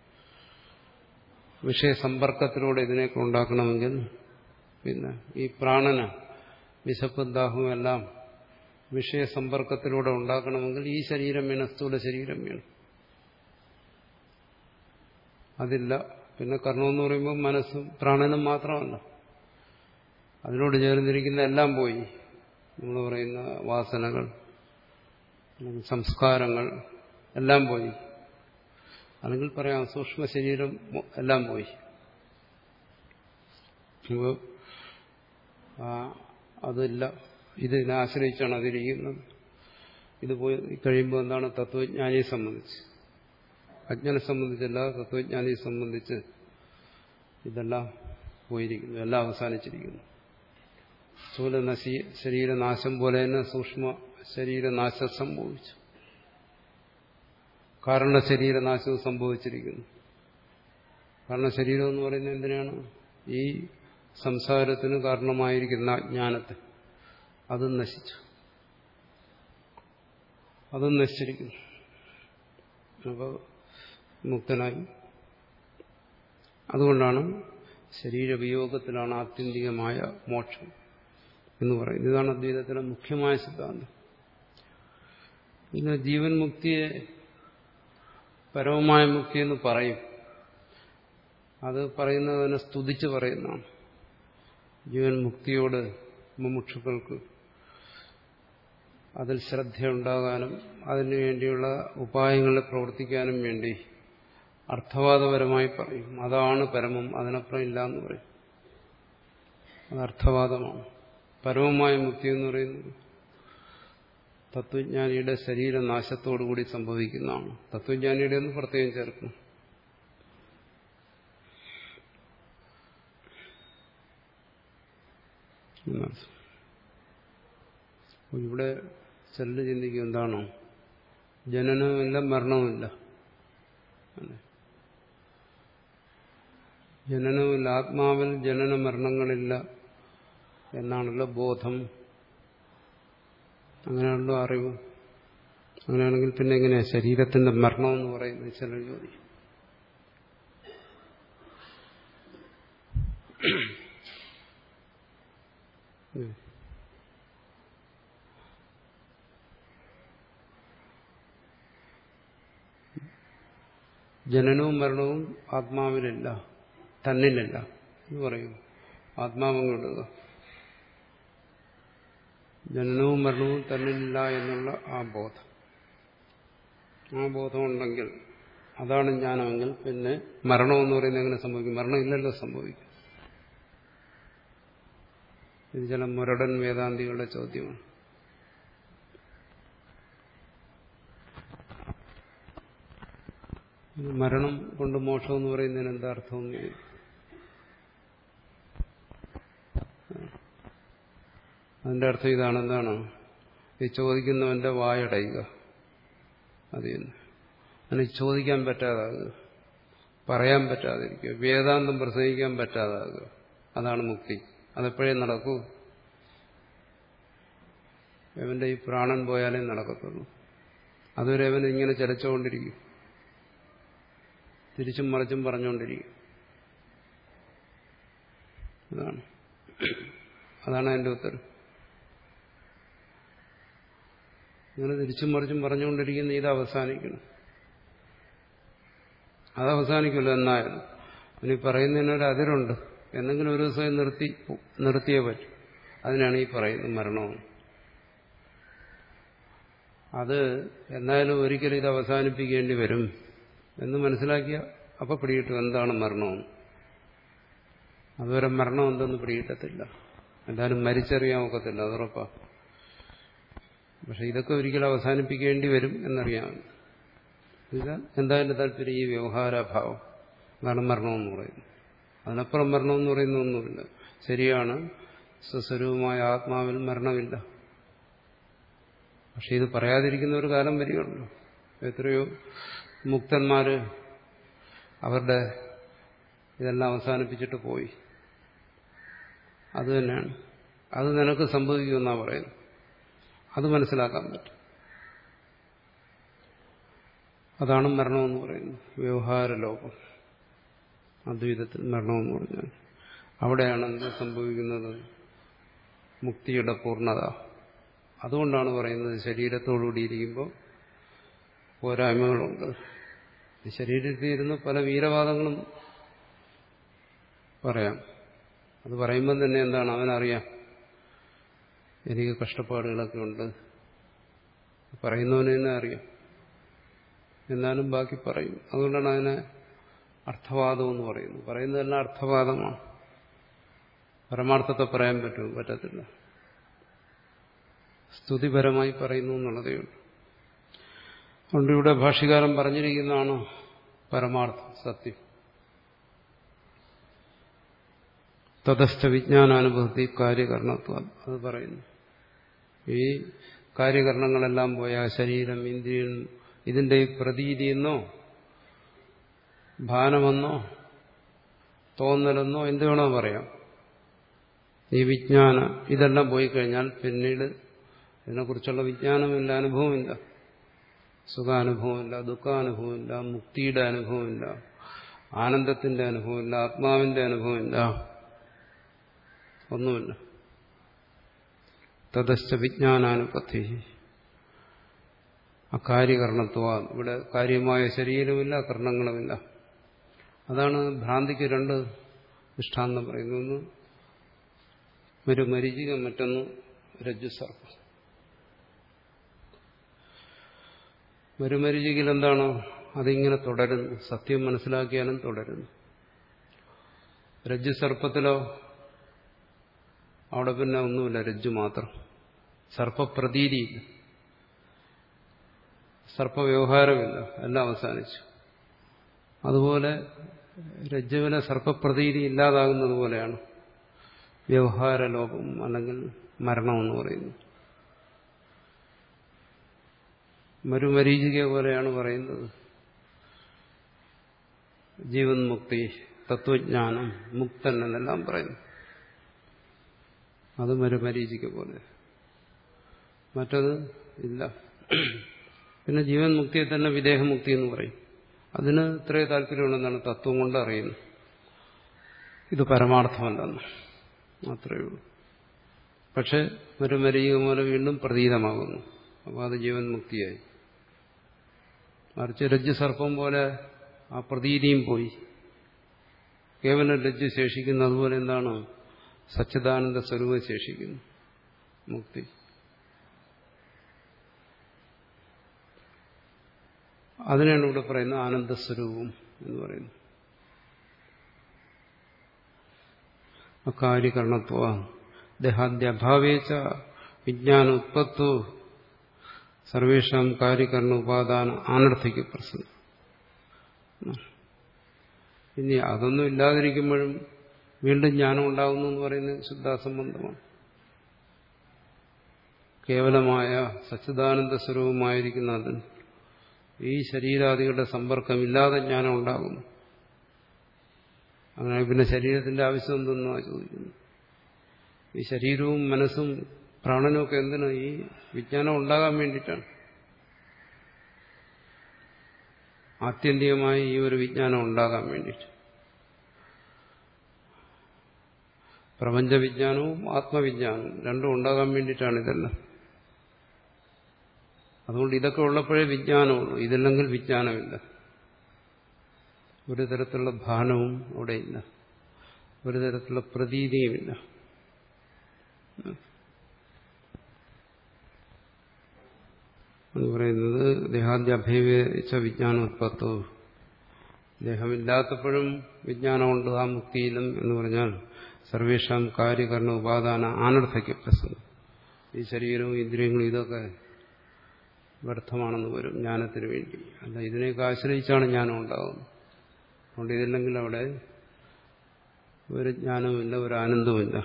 വിഷയസമ്പർക്കത്തിലൂടെ ഇതിനെയൊക്കെ ഉണ്ടാക്കണമെങ്കിൽ, പിന്നെ ഈ പ്രാണന് വിശപ്പും ദാഹവും എല്ലാം വിഷയസമ്പർക്കത്തിലൂടെ ഉണ്ടാക്കണമെങ്കിൽ ഈ ശരീരം വേണം, സ്ഥൂല ശരീരം വേണം. അതില്ല. പിന്നെ കർണമെന്ന് പറയുമ്പോൾ മനസ്സും പ്രാണനും മാത്രമല്ല, അതിനോട് ചേർന്നിരിക്കുന്ന എല്ലാം പോയി. നമ്മൾ പറയുന്ന വാസനകൾ, സംസ്കാരങ്ങൾ എല്ലാം പോയി. അല്ലെങ്കിൽ പറയാം സൂക്ഷ്മ ശരീരം എല്ലാം പോയി. അപ്പോൾ അതില്ല, ഇതിനെ ആശ്രയിച്ചാണ് അതിരിക്കുന്നത്. ഇത് പോയി കഴിയുമ്പോൾ എന്താണ് തത്വജ്ഞാനിയെ സംബന്ധിച്ച്, അജ്ഞനെ സംബന്ധിച്ചല്ല, തത്വജ്ഞാനിയെ സംബന്ധിച്ച് ഇതെല്ലാം പോയിരിക്കുന്നു, എല്ലാം അവസാനിച്ചിരിക്കുന്നു. സ്ഥൂല നശി ശരീരനാശം പോലെ തന്നെ സൂക്ഷ്മ ശരീരനാശം സംഭവിച്ചു, കാരണ ശരീരനാശവും സംഭവിച്ചിരിക്കുന്നു. കാരണ ശരീരം എന്ന് പറയുന്നത് എന്തിനാണ്? ഈ സംസാരത്തിന് കാരണമായിരിക്കുന്ന അജ്ഞാനത്തെ, അതും നശിച്ചു, അതും നശിച്ചിരിക്കുന്നു. അപ്പോൾ മുക്തനായി. അതുകൊണ്ടാണ് ശരീരവിയോഗത്തിലാണ് ആത്യന്തികമായ മോക്ഷം എന്ന് പറയുന്നത്. ഇതാണ് അദ്വൈതത്തിലെ മുഖ്യമായ സിദ്ധാന്തം. പിന്നെ ജീവൻ മുക്തിയെ പരമമായ മുക്തി എന്ന് പറയും. അത് പറയുന്നതിനെ സ്തുതിച്ച് പറയുന്നതാണ്. ജീവൻ മുക്തിയോട് മുമുക്ഷുക്കൾക്ക് അതിൽ ശ്രദ്ധയുണ്ടാകാനും അതിനുവേണ്ടിയുള്ള ഉപായങ്ങളിൽ പ്രവർത്തിക്കാനും വേണ്ടി അർത്ഥവാദപരമായി പറയും. അതാണ് പരമം, അതിനപ്പുറം ഇല്ല എന്ന് പറയും. അത് അർത്ഥവാദമാണ്. പരമമായ മുക്തി എന്ന് പറയുന്നത് തത്വജ്ഞാനിയുടെ ശരീരനാശത്തോടുകൂടി സംഭവിക്കുന്നതാണ്. തത്വജ്ഞാനിയുടെ ഒന്ന് പ്രത്യേകം ചേർക്കും. ഇവിടെ ചെല്ലു ചിന്തിക്കും, എന്താണോ ജനനവുമില്ല മരണവുമില്ല, ജനനവുമില്ല, ആത്മാവിൽ ജനന മരണങ്ങളില്ല എന്നാണല്ലോ ബോധം, അങ്ങനെയാണല്ലോ അറിവ്. അങ്ങനെയാണെങ്കിൽ പിന്നെ എങ്ങനെയാ ശരീരത്തിന്റെ മരണം എന്ന് പറയുന്നത്? ചിലർ ചോദിക്കും. ജനനവും മരണവും ആത്മാവിലില്ല, തന്നിലില്ല എന്ന് പറയുന്നു. ആത്മാവം കൊടുക്കുക. ജനനവും മരണവും തന്നിലില്ല എന്നുള്ള ആ ബോധം, ആ ബോധമുണ്ടെങ്കിൽ അതാണ് ജ്ഞാനമെങ്കിൽ പിന്നെ മരണമെന്ന് പറയുന്നത് എങ്ങനെ സംഭവിക്കും? മരണം ഇല്ലല്ലോ സംഭവിക്കും. ഇത് ചില മുരടൻ വേദാന്തികളുടെ ചോദ്യമാണ്. മരണം കൊണ്ട് മോക്ഷം എന്ന് പറയുന്നതിന് എന്താ അർത്ഥം? അതിന്റെ അർത്ഥം ഇതാണ്. എന്താണ് ഈ ചോദിക്കുന്നവന്റെ വായടയുക? അത് തന്നെ. അതിന് ചോദിക്കാൻ പറ്റാതാകുക, പറയാൻ പറ്റാതിരിക്കുക, വേദാന്തം പ്രസംഗിക്കാൻ പറ്റാതാകുക. അതാണ് മുക്തി. അതെപ്പോഴേ നടക്കൂ? അവന്റെ ഈ പ്രാണൻ പോയാലേ നടക്കത്തുള്ളൂ. അതുവരെ അവൻ ഇങ്ങനെ ചലച്ചുകൊണ്ടിരിക്കും, തിരിച്ചും മറിച്ചും പറഞ്ഞുകൊണ്ടിരിക്കും. അതാണ് അതാണ് അതിന്റെ ഉത്തരം. ഇങ്ങനെ തിരിച്ചും മറിച്ചും പറഞ്ഞുകൊണ്ടിരിക്കുന്ന ഇത് അവസാനിക്കണം. അത് അവസാനിക്കുമല്ലോ എന്നായാലും. ഇനി പറയുന്നതിനൊരു അതിരുണ്ട്. എന്തെങ്കിലും ഒരു ദിവസം നിർത്തി നിർത്തിയേ പറ്റും. അതിനാണ് ഈ പറയുന്നത് മരണവും. അത് എന്നാലും ഒരിക്കലും ഇത് അവസാനിപ്പിക്കേണ്ടി വരും എന്ന് മനസ്സിലാക്കിയ അപ്പൊ പിടികിട്ടും എന്താണ് മരണമെന്ന്. അതുവരെ മരണം എന്തെന്ന് പിടികിട്ടത്തില്ല. എന്തായാലും മരിച്ചറിയാൻ ഒക്കത്തില്ല, അതുറപ്പാ. പക്ഷെ ഇതൊക്കെ ഒരിക്കലും അവസാനിപ്പിക്കേണ്ടി വരും എന്നറിയാം. ഇത് എന്താ എന്റെ താല്പര്യം? ഈ വ്യവഹാരഭാവം, അതാണ് മരണമെന്ന് പറയുന്നത്. അതിനപ്പുറം മരണമെന്ന് പറയുന്ന ഒന്നുമില്ല. ശരിയാണ്, സ്വസ്വരൂപമായ ആത്മാവിൽ മരണമില്ല. പക്ഷെ ഇത് പറയാതിരിക്കുന്ന ഒരു കാലം വരികയുള്ളൂ. എത്രയോ മുക്തന്മാര് അവരുടെ ഇതെല്ലാം അവസാനിപ്പിച്ചിട്ട് പോയി. അത് തന്നെയാണ്. അത് നിനക്ക് സംഭവിക്കുമെന്നാണ് പറയുന്നത്. അത് മനസ്സിലാക്കാൻ പറ്റും. അതാണ് മരണമെന്ന് പറയുന്നത്. വ്യവഹാര ലോകം, അദ്വൈതത്തിൽ മരണമെന്ന് പറഞ്ഞാൽ അവിടെയാണ് എന്ത് സംഭവിക്കുന്നത്? മുക്തിയുടെ പൂർണ്ണത. അതുകൊണ്ടാണ് പറയുന്നത് ശരീരത്തോടുകൂടിയിരിക്കുമ്പോൾ പോരായ്മകളുണ്ട്. ശരീരത്തിൽ ഇരുന്ന് പല വീരവാദങ്ങളും പറയാം. അത് പറയുമ്പം തന്നെ എന്താണ് അവനറിയാം, എനിക്ക് കഷ്ടപ്പാടുകളൊക്കെ ഉണ്ട്. പറയുന്നവന് തന്നെ അറിയാം. എന്നാലും ബാക്കി പറയും. അതുകൊണ്ടാണ് അതിനെ അർത്ഥവാദം എന്ന് പറയുന്നത്. പറയുന്നതെല്ലാം അർത്ഥവാദമാണ്. പരമാർത്ഥത്തെ പറയാൻ പറ്റുമോ? പറ്റത്തില്ല. സ്തുതിപരമായി പറയുന്നു എന്നുള്ളതേ ഉള്ളൂ. അതുകൊണ്ട് ഇവിടെ ഭാഷ്യകാരൻ പറഞ്ഞിരിക്കുന്നതാണ് പരമാർത്ഥം, സത്യം. തതസ്ഥ വിജ്ഞാനാനുഭവത്തി കാര്യകരണത്വം. അത് പറയുന്നു. ഈ കാര്യകരണങ്ങളെല്ലാം പോയ ശരീരം, ഇന്ദ്രിയം, ഇതിന്റെ ഈ പ്രതീതിയെന്നോ ഭാനമെന്നോ തോന്നലെന്നോ എന്ത് വേണോ പറയാം. ഈ വിജ്ഞാനം ഇതെല്ലാം പോയി കഴിഞ്ഞാൽ പിന്നീട് ഇതിനെക്കുറിച്ചുള്ള വിജ്ഞാനമില്ല, അനുഭവമില്ല. സുഖാനുഭവമില്ല, ദുഃഖാനുഭവമില്ല, മുക്തിയുടെ അനുഭവമില്ല, ആനന്ദത്തിന്റെ അനുഭവമില്ല, ആത്മാവിന്റെ അനുഭവമില്ല, ഒന്നുമില്ല. തതശ്ച വിജ്ഞാനാനുപത്തി അകാര്യകരണത്വ. ഇവിടെ കാര്യമായ ശരീരമില്ല, കർണങ്ങളുമില്ല. അതാണ് ഭ്രാന്തിക്ക് രണ്ട് ദൃഷ്ടാന്തം പറയുന്നത്. ഒന്ന് ഒരു മരീചിക, മറ്റൊന്ന് രജ്ജുസർപ്പം. മരുമരീചികയിൽ എന്താണോ അതിങ്ങനെ തുടരുന്നു, സത്യം മനസ്സിലാക്കിയാലും തുടരുന്നു. രജ്ജുസർപ്പത്തിലോ അവിടെ പിന്നെ ഒന്നുമില്ല, രജ്ജു മാത്രം. സർപ്പപ്രതീതിയില്ല, സർപ്പവ്യവഹാരമില്ല, എല്ലാം അവസാനിച്ചു. അതുപോലെ രജ്ജുവിലെ സർപ്പപ്രതീതി ഇല്ലാതാകുന്നത് പോലെയാണ് വ്യവഹാരലോകം അല്ലെങ്കിൽ മരണമെന്ന് പറയുന്നത്. മരുമരീചിക പോലെയാണ് പറയുന്നത് ജീവൻ മുക്തി, തത്വജ്ഞാനം, മുക്തൻ എന്നെല്ലാം പറയുന്നു. അത് മരുമരീചിക പോലെ. മറ്റത് ഇല്ല. പിന്നെ ജീവൻ മുക്തിയെ തന്നെ വിദേഹമുക്തി എന്ന് പറയും. അതിന് ഇത്രയും താല്പര്യമുണ്ടെന്നാണ് തത്വം കൊണ്ട് അറിയുന്നത്. ഇത് പരമാർത്ഥമല്ലെന്ന് അത്രയേ ഉള്ളൂ. പക്ഷെ മരുമരീചിക പോലെ വീണ്ടും പ്രതീതമാകുന്നു. അപ്പോൾ അത് ജീവൻ മുക്തിയായി. മറിച്ച് രജ്ജു സർപ്പം പോലെ ആ പ്രതീതിയും പോയി, കേവലം രജ്ജു ശേഷിക്കുന്നു. അതുപോലെ എന്താണ് സച്ചിദാനന്ദ സ്വരൂപം ശേഷിക്കുന്നു, മുക്തി. അതിനാണ് ഇവിടെ പറയുന്നത് ആനന്ദസ്വരൂപം എന്ന് പറയുന്നു. അകാര്യകരണത്വ ദേഹാദ്യഭാവേച്ച വിജ്ഞാന ഉത്പത്തോ സർവേഷാം കാര്യകരണ ഉപാദാന ആനർത്ഥിക്ക് പ്രസംഗം. ഇനി അതൊന്നും ഇല്ലാതിരിക്കുമ്പോഴും വീണ്ടും ജ്ഞാനം ഉണ്ടാകുന്നു എന്ന് പറയുന്നത് ശുദ്ധാസംബന്ധമാണ്. കേവലമായ സച്ചിദാനന്ദ സ്വരൂപമായിരിക്കുന്ന അതിന് ഈ ശരീരാദികളുടെ സമ്പർക്കമില്ലാതെ ജ്ഞാനം ഉണ്ടാകുന്നു. അങ്ങനെ പിന്നെ ശരീരത്തിന്റെ ആവശ്യം എന്തെന്നാണ് ചോദിക്കുന്നത്. ഈ ശരീരവും മനസ്സും പ്രാണനും ഒക്കെ എന്തിനാ? ഈ വിജ്ഞാനം ഉണ്ടാകാൻ വേണ്ടിയിട്ടാണ്. ആത്യന്തികമായി ഈ ഒരു വിജ്ഞാനം ഉണ്ടാകാൻ വേണ്ടിയിട്ട് പ്രപഞ്ചവിജ്ഞാനവും ആത്മവിജ്ഞാനവും രണ്ടും ഉണ്ടാകാൻ വേണ്ടിയിട്ടാണ് ഇതെല്ലാം. അതുകൊണ്ട് ഇതൊക്കെ ഉള്ളപ്പോഴേ വിജ്ഞാനമുള്ളൂ. ഇതില്ലെങ്കിൽ വിജ്ഞാനമില്ല. ഒരു തരത്തിലുള്ള ഭാനവും അവിടെയില്ല, ഒരു തരത്തിലുള്ള പ്രതീതിയുമില്ല. എന്ന് പറയുന്നത് ദേഹാദ്യഭേവിച്ച വിജ്ഞാനോത്പത്തോ, ദേഹമില്ലാത്തപ്പോഴും വിജ്ഞാനമുണ്ട് ആ മുക്തിയിലും എന്ന് പറഞ്ഞാൽ സർവേഷാം കാര്യകരണ ഉപാദാന ആനർത്ഥയ്ക്ക് പ്രസംഗം. ഈ ശരീരവും ഇന്ദ്രിയങ്ങളും ഇതൊക്കെ വ്യർത്ഥമാണെന്ന് വരും ജ്ഞാനത്തിന് വേണ്ടി. അല്ല, ഇതിനെയൊക്കെ ആശ്രയിച്ചാണ് ജ്ഞാനം ഉണ്ടാകുന്നത്. അതുകൊണ്ട് ഇതില്ലെങ്കിൽ അവിടെ ഒരു ജ്ഞാനവുമില്ല, ഒരു ആനന്ദവുമില്ല.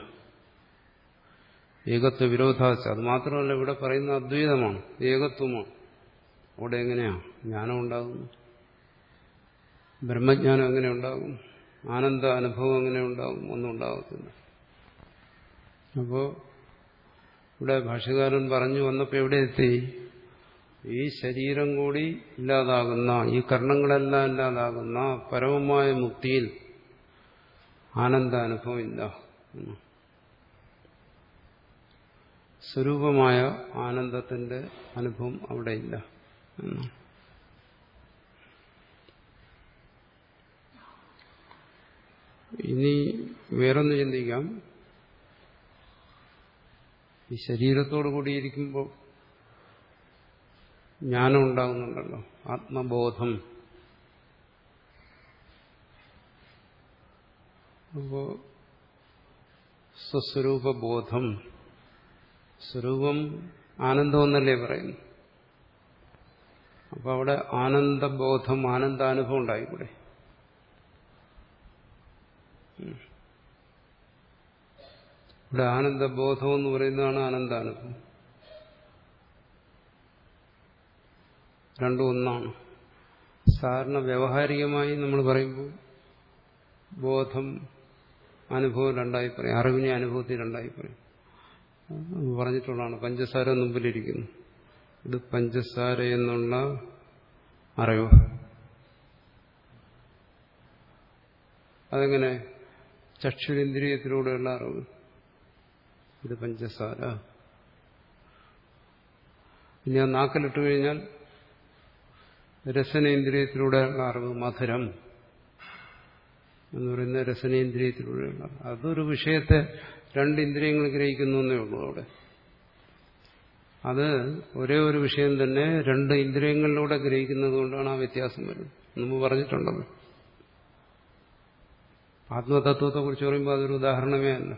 ഏകത്വ വിരോധാച്ച. അത് മാത്രമല്ല, ഇവിടെ പറയുന്ന അദ്വൈതമാണ്, ഏകത്വമാണ്. അവിടെ എങ്ങനെയാ ജ്ഞാനം ഉണ്ടാകുന്നു? ബ്രഹ്മജ്ഞാനം എങ്ങനെ ഉണ്ടാകും? ആനന്ദ അനുഭവം എങ്ങനെ ഉണ്ടാകും? ഒന്നും ഉണ്ടാകത്തില്ല. അപ്പോ ഇവിടെ ഭാഷ്യകാരൻ പറഞ്ഞു വന്നപ്പോൾ എവിടെ എത്തി? ഈ ശരീരം കൂടി ഇല്ലാതാകുന്ന, ഈ കർണങ്ങളെല്ലാം ഇല്ലാതാകുന്ന പരമമായ മുക്തിയിൽ ആനന്ദാനുഭവം ഇല്ല. സ്വരൂപമായ ആനന്ദത്തിന്റെ അനുഭവം അവിടെ ഇല്ല. ഇനി വേറൊന്ന് ചിന്തിക്കാം. ഈ ശരീരത്തോടു കൂടിയിരിക്കുമ്പോൾ ജ്ഞാനം ഉണ്ടാകുന്നുണ്ടല്ലോ, ആത്മബോധം. അപ്പോ സ്വസ്വരൂപബോധം, സ്വരൂപം ആനന്ദം എന്നല്ലേ പറയുന്നു. അപ്പൊ അവിടെ ആനന്ദബോധം, ആനന്ദാനുഭവം ഉണ്ടായിക്കൂടെ? ഇവിടെ ആനന്ദബോധം എന്ന് പറയുന്നതാണ് ആനന്ദാനുഭവം. രണ്ടും ഒന്നാണ്. സാധാരണ വ്യാവഹാരികമായി നമ്മൾ പറയുമ്പോൾ ബോധം, അനുഭവം രണ്ടായി പറയും. അറിവിനെ അനുഭവത്തിൽ രണ്ടായി പറയും. പറഞ്ഞിട്ടുള്ളതാണ്. പഞ്ചസാര മുമ്പിലിരിക്കുന്നു, ഇത് പഞ്ചസാര എന്നുള്ള അറിവ്. അതെങ്ങനെ? ചക്ഷുരേന്ദ്രിയത്തിലൂടെയുള്ള അറിവ്. ഇത് പഞ്ചസാര. ഇനി ആ നാക്കിലിട്ട് കഴിഞ്ഞാൽ രസനേന്ദ്രിയത്തിലൂടെയുള്ള അറിവ്, മധുരം. എന്ന് പറയുന്ന രസനേന്ദ്രിയത്തിലൂടെയുള്ള. അതൊരു വിഷയത്തെ രണ്ട് ഇന്ദ്രിയങ്ങൾ ഗ്രഹിക്കുന്നു എന്നേ ഉള്ളൂ അവിടെ. അത് ഒരേ ഒരു വിഷയം തന്നെ രണ്ട് ഇന്ദ്രിയങ്ങളിലൂടെ ഗ്രഹിക്കുന്നത് കൊണ്ടാണ് ആ വ്യത്യാസം വരുന്നത്. മുമ്പ് പറഞ്ഞിട്ടുണ്ടത്. ആത്മതത്വത്തെക്കുറിച്ച് പറയുമ്പോൾ അതൊരു ഉദാഹരണമേ അല്ല.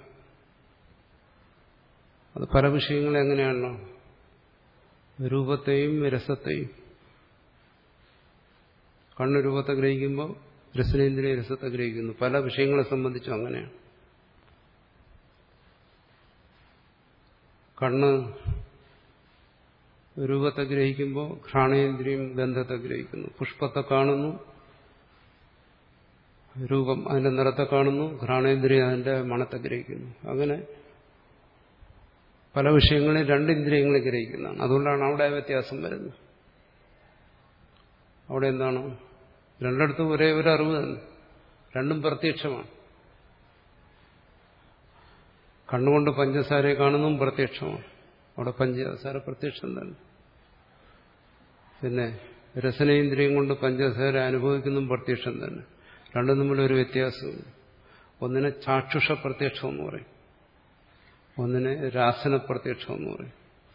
അത് പല വിഷയങ്ങൾ എങ്ങനെയാണല്ലോ രൂപത്തെയും രസത്തെയും. കണ്ണ് രൂപത്തെ ഗ്രഹിക്കുമ്പോൾ രസനേന്ദ്രിയ രസത്തെ ഗ്രഹിക്കുന്നു. പല വിഷയങ്ങളെ സംബന്ധിച്ചും അങ്ങനെയാണ്. കണ്ണ് രൂപത്തെ ഗ്രഹിക്കുമ്പോൾ ഘ്രാണേന്ദ്രിയം ഗന്ധത്തെ ഗ്രഹിക്കുന്നു. പുഷ്പത്തെ കാണുന്നു, രൂപം അതിന്റെ നിറത്തെ കാണുന്നു, ഘ്രാണേന്ദ്രിയം അതിന്റെ മണത്തെ ഗ്രഹിക്കുന്നു. അങ്ങനെ പല വിഷയങ്ങളിൽ രണ്ട് ഇന്ദ്രിയങ്ങളെ ഗ്രഹിക്കുന്നതാണ്. അതുകൊണ്ടാണ് അവിടെ വ്യത്യാസം വരുന്നത്. അവിടെ എന്താണ്? രണ്ടിടത്തും ഒരേ ഒരു അറിവ് തന്നെ, രണ്ടും പ്രത്യക്ഷമാണ്. കണ്ണുകൊണ്ട് പഞ്ചസാരയെ കാണുന്നതും പ്രത്യക്ഷമാണ്. അവിടെ പഞ്ചസാര പ്രത്യക്ഷം തന്നെ. പിന്നെ രസനേന്ദ്രിയം കൊണ്ട് പഞ്ചസാര അനുഭവിക്കുന്നതും പ്രത്യക്ഷം തന്നെ. രണ്ടും തമ്മിലൊരു വ്യത്യാസമുണ്ട്. ഒന്നിനെ ചാക്ഷുഷ പ്രത്യക്ഷം എന്ന് പറയും, ഒന്നിനെ രാസന പ്രത്യക്ഷം എന്ന് പറയും.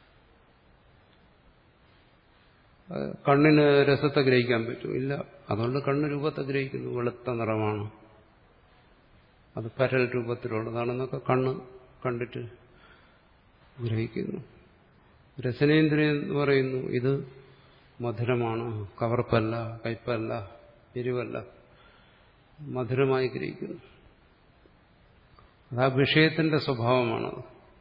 കണ്ണിന് രസത്തെ ഗ്രഹിക്കാൻ പറ്റും? ഇല്ല. അതുകൊണ്ട് കണ്ണ് രൂപത്തെ ഗ്രഹിക്കുന്നു. വെളുത്ത നിറമാണ്, അത് പരൽ രൂപത്തിലുള്ളതാണെന്നൊക്കെ കണ്ണ് കണ്ടിട്ട് ഗ്രഹിക്കുന്നു. രസനേന്ദ്രിയം എന്ന് പറയുന്നു ഇത് മധുരമാണ്, കവർപ്പല്ല, കയ്പല്ല, എരിവല്ല, മധുരമായി ഗ്രഹിക്കുന്നു. അത് ആ വിഷയത്തിന്റെ സ്വഭാവമാണത്.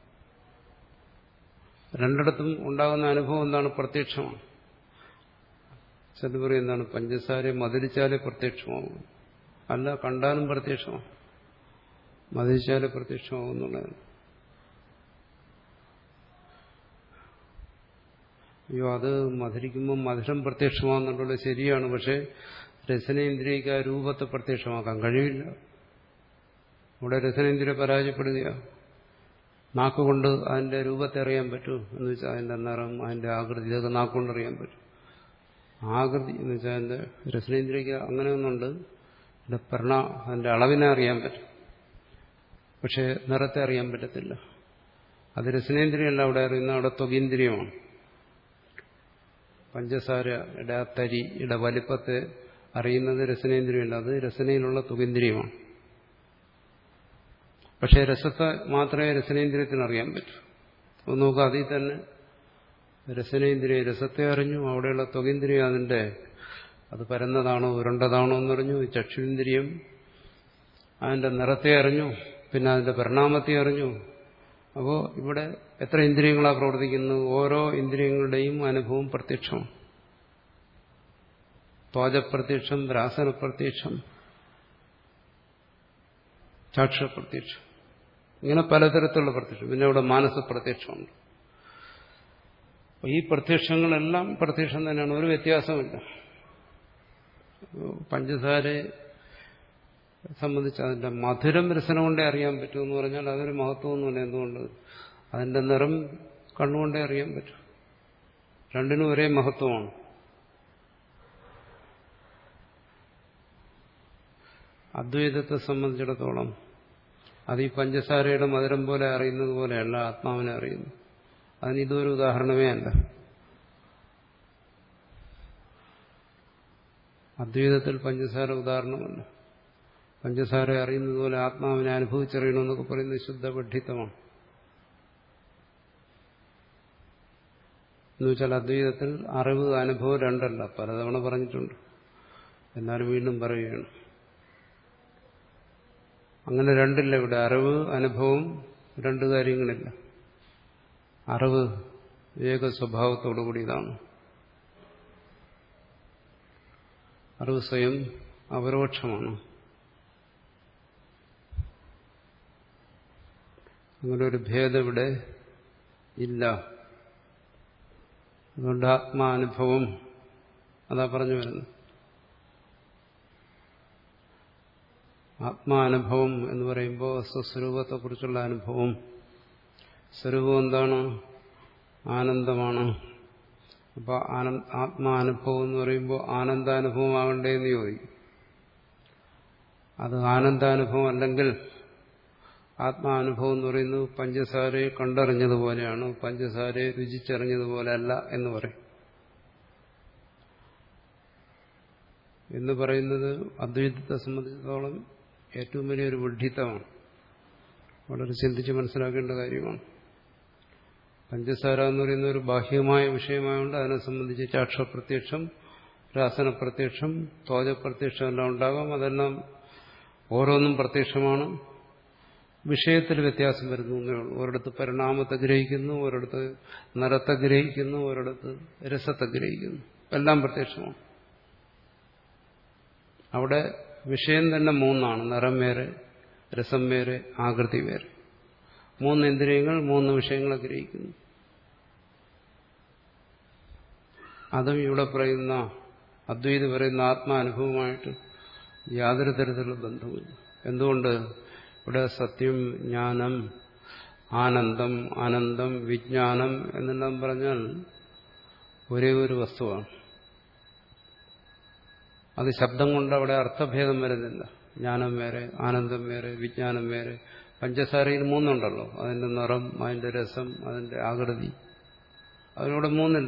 രണ്ടിടത്തും ഉണ്ടാകുന്ന അനുഭവം എന്താണ്? പ്രത്യക്ഷമാണ്. ചില പറയും എന്താണ്? പഞ്ചസാരയെ മധുരിച്ചാലേ പ്രത്യക്ഷമാവും. അല്ല, കണ്ടാലും പ്രത്യക്ഷമാവും. മധുരിച്ചാലേ പ്രത്യക്ഷമാവും എന്നുള്ളതാണ്. അയ്യോ, അത് മധുരിക്കുമ്പോൾ മധുരം പ്രത്യക്ഷമാകുന്നുള്ളത് ശരിയാണ്. പക്ഷെ രസനേന്ദ്രിയക്ക് ആ രൂപത്തെ പ്രത്യക്ഷമാക്കാൻ കഴിയില്ല. ഇവിടെ രസനേന്ദ്രിയ പരാജയപ്പെടുകയാണ്. നാക്കുകൊണ്ട് അതിന്റെ രൂപത്തെ അറിയാൻ പറ്റൂ എന്ന് വെച്ചാൽ അതിന്റെ നിറം, അതിന്റെ ആകൃതി, ഇതൊക്കെ നാക്കുകൊണ്ട് അറിയാൻ പറ്റും. ആകൃതി എന്ന് വെച്ചാൽ അതിന്റെ രസനേന്ദ്രിയക്ക് അങ്ങനെ ഒന്നുണ്ട്. അതിന്റെ പരിണ അതിന്റെ അളവിനെ അറിയാൻ പറ്റും, പക്ഷെ നിറത്തെ അറിയാൻ പറ്റത്തില്ല. അത് രസനേന്ദ്രിയല്ല അവിടെ അറിയുന്ന, അവിടെ ത്വകീന്ദ്രിയമാണ്. പഞ്ചസാരയുടെ ആ തരിയുടെ വലിപ്പത്തെ അറിയുന്നത് രസനേന്ദ്രിയമല്ല, അത് രസനയിലുള്ള ത്വകീന്ദ്രിയമാണ്. പക്ഷെ രസത്തെ മാത്രമേ രസനേന്ദ്രിയത്തിന് അറിയാൻ പറ്റൂ. അപ്പോൾ നോക്കുക, അതിൽ തന്നെ രസനേന്ദ്രിയ രസത്തെ അറിഞ്ഞു, അവിടെയുള്ള ത്വകീന്ദ്രിയം അതിന്റെ അത് പരന്നതാണോ ഉരുണ്ടതാണോ എന്നറിഞ്ഞു. ചക്ഷുന്ദ്രിയം അതിന്റെ നിറത്തെ അറിഞ്ഞു, പിന്നെ അതിന്റെ പരിണാമത്തെ അറിഞ്ഞു. അപ്പോൾ ഇവിടെ എത്ര ഇന്ദ്രിയങ്ങളാണ് പ്രവർത്തിക്കുന്നത്? ഓരോ ഇന്ദ്രിയങ്ങളുടെയും അനുഭവം പ്രത്യക്ഷമാണ്. ത്വചപ്രത്യക്ഷം, രാസനപ്രത്യക്ഷം, ചാക്ഷുപ്രത്യക്ഷം, ഇങ്ങനെ പലതരത്തിലുള്ള പ്രത്യക്ഷം. പിന്നെ അവിടെ മാനസപ്രത്യക്ഷമുണ്ട്. ഈ പ്രത്യക്ഷങ്ങളെല്ലാം പ്രത്യക്ഷം തന്നെയാണ്, ഒരു വ്യത്യാസമില്ല. പഞ്ചസാരയെ സംബന്ധിച്ച് അതിന്റെ മധുരം രസനം കൊണ്ടേ അറിയാൻ പറ്റുമെന്ന് പറഞ്ഞാൽ അതൊരു മഹത്വമൊന്നുമില്ല. എന്തുകൊണ്ട്? അതിന്റെ നിറം കണ്ണുകൊണ്ടേ അറിയാൻ പറ്റും. രണ്ടിനും ഒരേ മഹത്വമാണ്. അദ്വൈതത്തെ സംബന്ധിച്ചിടത്തോളം അത് ഈ പഞ്ചസാരയുടെ മധുരം പോലെ അറിയുന്നത് പോലെയല്ല ആത്മാവിനെ അറിയുന്നു. അതിന് ഇതൊരു ഉദാഹരണമേ അല്ല. അദ്വൈതത്തിൽ പഞ്ചസാര ഉദാഹരണമല്ല. പഞ്ചസാര അറിയുന്നത് പോലെ ആത്മാവിനെ അനുഭവിച്ചറിയണമെന്നൊക്കെ പറയുന്നത് ശുദ്ധ പഠിത്തമാണ്. എന്നുവെച്ചാൽ അദ്വൈതത്തിൽ അറിവ് അനുഭവം രണ്ടല്ല, പലതവണ പറഞ്ഞിട്ടുണ്ട്. എന്നാലും വീണ്ടും പറയുകയാണ്, അങ്ങനെ രണ്ടില്ല ഇവിടെ. അറിവ് അനുഭവം രണ്ട് കാര്യങ്ങളില്ല. അറിവ് ഏക സ്വഭാവത്തോടു കൂടിയതാണ്. അറിവ് സ്വയം അപരോക്ഷമാണ്. അങ്ങനെ ഒരു ഭേദം ഇവിടെ ഇല്ല. അതുകൊണ്ട് ആത്മാനുഭവം അതാ പറഞ്ഞു വരുന്നത്. ആത്മാനുഭവം എന്ന് പറയുമ്പോൾ സ്വസ്വരൂപത്തെക്കുറിച്ചുള്ള അനുഭവം. സ്വരൂപം എന്താണ്? ആനന്ദമാണ്. അപ്പോൾ ആത്മാനുഭവം എന്ന് പറയുമ്പോൾ ആനന്ദാനുഭവം ആകണ്ടേ എന്ന് ചോദിക്കും. അത് ആനന്ദാനുഭവം അല്ലെങ്കിൽ ആത്മാനുഭവം എന്ന് പറയുന്നത് പഞ്ചസാരയെ കണ്ടറിഞ്ഞതുപോലെയാണ്, പഞ്ചസാരയെ രുചിച്ചറിഞ്ഞതുപോലെ അല്ല എന്ന് പറയും. എന്ന് പറയുന്നത് അദ്വൈതത്തെ സംബന്ധിച്ചിടത്തോളം ഏറ്റവും വലിയൊരു വിഡ്ഢിത്തമാണ്. വളരെ ചിന്തിച്ച് മനസ്സിലാക്കേണ്ട കാര്യമാണ്. പഞ്ചസാര എന്ന് പറയുന്ന ഒരു ബാഹ്യമായ വിഷയമായതുകൊണ്ട് അതിനെ സംബന്ധിച്ച് ചാക്ഷപ്രത്യക്ഷം, രാസനപ്രത്യക്ഷം, ത്വചപ്രത്യക്ഷം എല്ലാം ഉണ്ടാകാം. അതെല്ലാം ഓരോന്നും പ്രത്യക്ഷമാണ്. വിഷയത്തിൽ വ്യത്യാസം വരുന്നു എന്നേ ഉള്ളൂ. ഒരിടത്ത് പരിണാമത്തെ ഗ്രഹിക്കുന്നു, ഒരിടത്ത് നിറത്തെ ഗ്രഹിക്കുന്നു, ഒരിടത്ത് രസത്തെ ഗ്രഹിക്കുന്നു. എല്ലാം പ്രത്യക്ഷമാണ്. അവിടെ വിഷയം തന്നെ മൂന്നാണ്. നിറം വേറെ, രസം വേറെ, ആകൃതി വേറെ. മൂന്ന് ഇന്ദ്രിയങ്ങൾ മൂന്ന് വിഷയങ്ങളെ ഗ്രഹിക്കുന്നു. അതും ഇവിടെ പറയുന്ന അദ്വൈത് പറയുന്ന ആത്മാനുഭവമായിട്ട് യാതൊരു തരത്തിലുള്ള ബന്ധവുമില്ല. എന്തുകൊണ്ട്? ഇവിടെ സത്യം, ജ്ഞാനം, ആനന്ദം, അനന്തം, വിജ്ഞാനം എന്നെല്ലാം പറഞ്ഞാൽ ഒരേ ഒരു വസ്തുവാണ്. അത് ശബ്ദം കൊണ്ട് അവിടെ അർത്ഥഭേദം വരുന്നില്ല. ജ്ഞാനം വേറെ, ആനന്ദം വേറെ, വിജ്ഞാനം വേറെ. പഞ്ചസാരയിൽ മൂന്നുണ്ടല്ലോ, അതിന്റെ നിറം, അതിന്റെ രസം, അതിന്റെ ആകൃതി. അതിലൂടെ മൂന്നില്ല,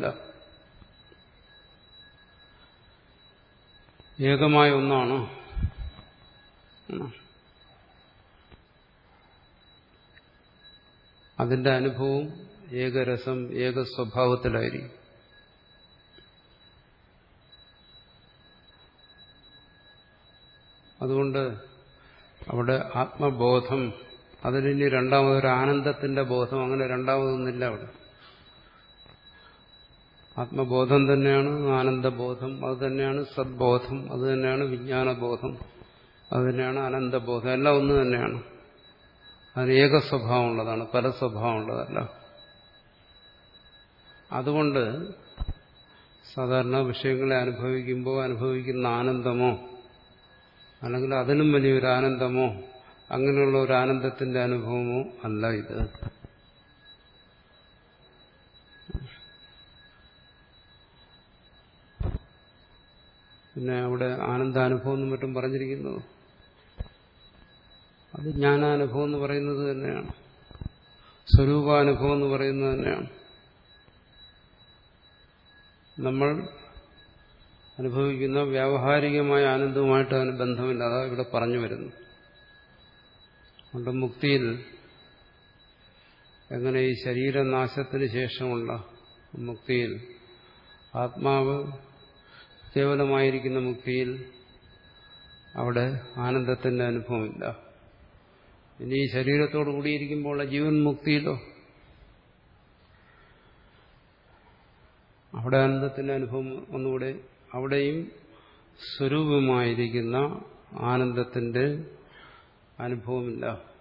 ഏകമായ ഒന്നാണ്. അതിന്റെ അനുഭവം ഏകരസം, ഏക സ്വഭാവത്തിലായിരിക്കും. അതുകൊണ്ട് അവിടെ ആത്മബോധം, അതിലിനി രണ്ടാമതൊരു ആനന്ദത്തിന്റെ ബോധം, അങ്ങനെ രണ്ടാമതൊന്നില്ല അവിടെ. ആത്മബോധം തന്നെയാണ് ആനന്ദബോധം, അത് തന്നെയാണ് സദ്ബോധം, അത് തന്നെയാണ് വിജ്ഞാനബോധം, അത് തന്നെയാണ് അനന്തബോധം. എല്ലാം ഒന്ന് തന്നെയാണ്. അതിന് ഏക സ്വഭാവമുള്ളതാണ്, പല സ്വഭാവമുള്ളതല്ല. അതുകൊണ്ട് സാധാരണ വിഷയങ്ങളെ അനുഭവിക്കുമ്പോൾ അനുഭവിക്കുന്ന ആനന്ദമോ അല്ലെങ്കിൽ അതിനും വലിയൊരു ആനന്ദമോ അങ്ങനെയുള്ള ഒരു ആനന്ദത്തിന്റെ അനുഭവമോ അല്ല ഇത്. പിന്നെ അവിടെ ആനന്ദാനുഭവം എന്നും മറ്റും പറഞ്ഞിരിക്കുന്നത് അത് ജ്ഞാനാനുഭവം എന്ന് പറയുന്നത് തന്നെയാണ്, സ്വരൂപാനുഭവം എന്ന് പറയുന്നത് തന്നെയാണ്. നമ്മൾ അനുഭവിക്കുന്ന വ്യാവഹാരികമായ ആനന്ദവുമായിട്ട് അതിന് ബന്ധമില്ല. അതാ ഇവിടെ പറഞ്ഞു വരുന്നു. അതുകൊണ്ട് മുക്തിയിൽ എങ്ങനെ ഈ ശരീരനാശത്തിന് ശേഷമുള്ള മുക്തിയിൽ ആത്മാവ് കേവലമായിരിക്കുന്ന മുക്തിയിൽ അവിടെ ആനന്ദത്തിന്റെ അനുഭവമില്ല. ഇനി ഈ ശരീരത്തോടു കൂടിയിരിക്കുമ്പോൾ ജീവൻ മുക്തിയിലോ അവിടെ ആനന്ദത്തിന്റെ അനുഭവം ഒന്നുകൂടെ, അവിടെയും സ്വരൂപമായിരിക്കുന്ന ആനന്ദത്തിന്റെ അനുഭവമില്ല.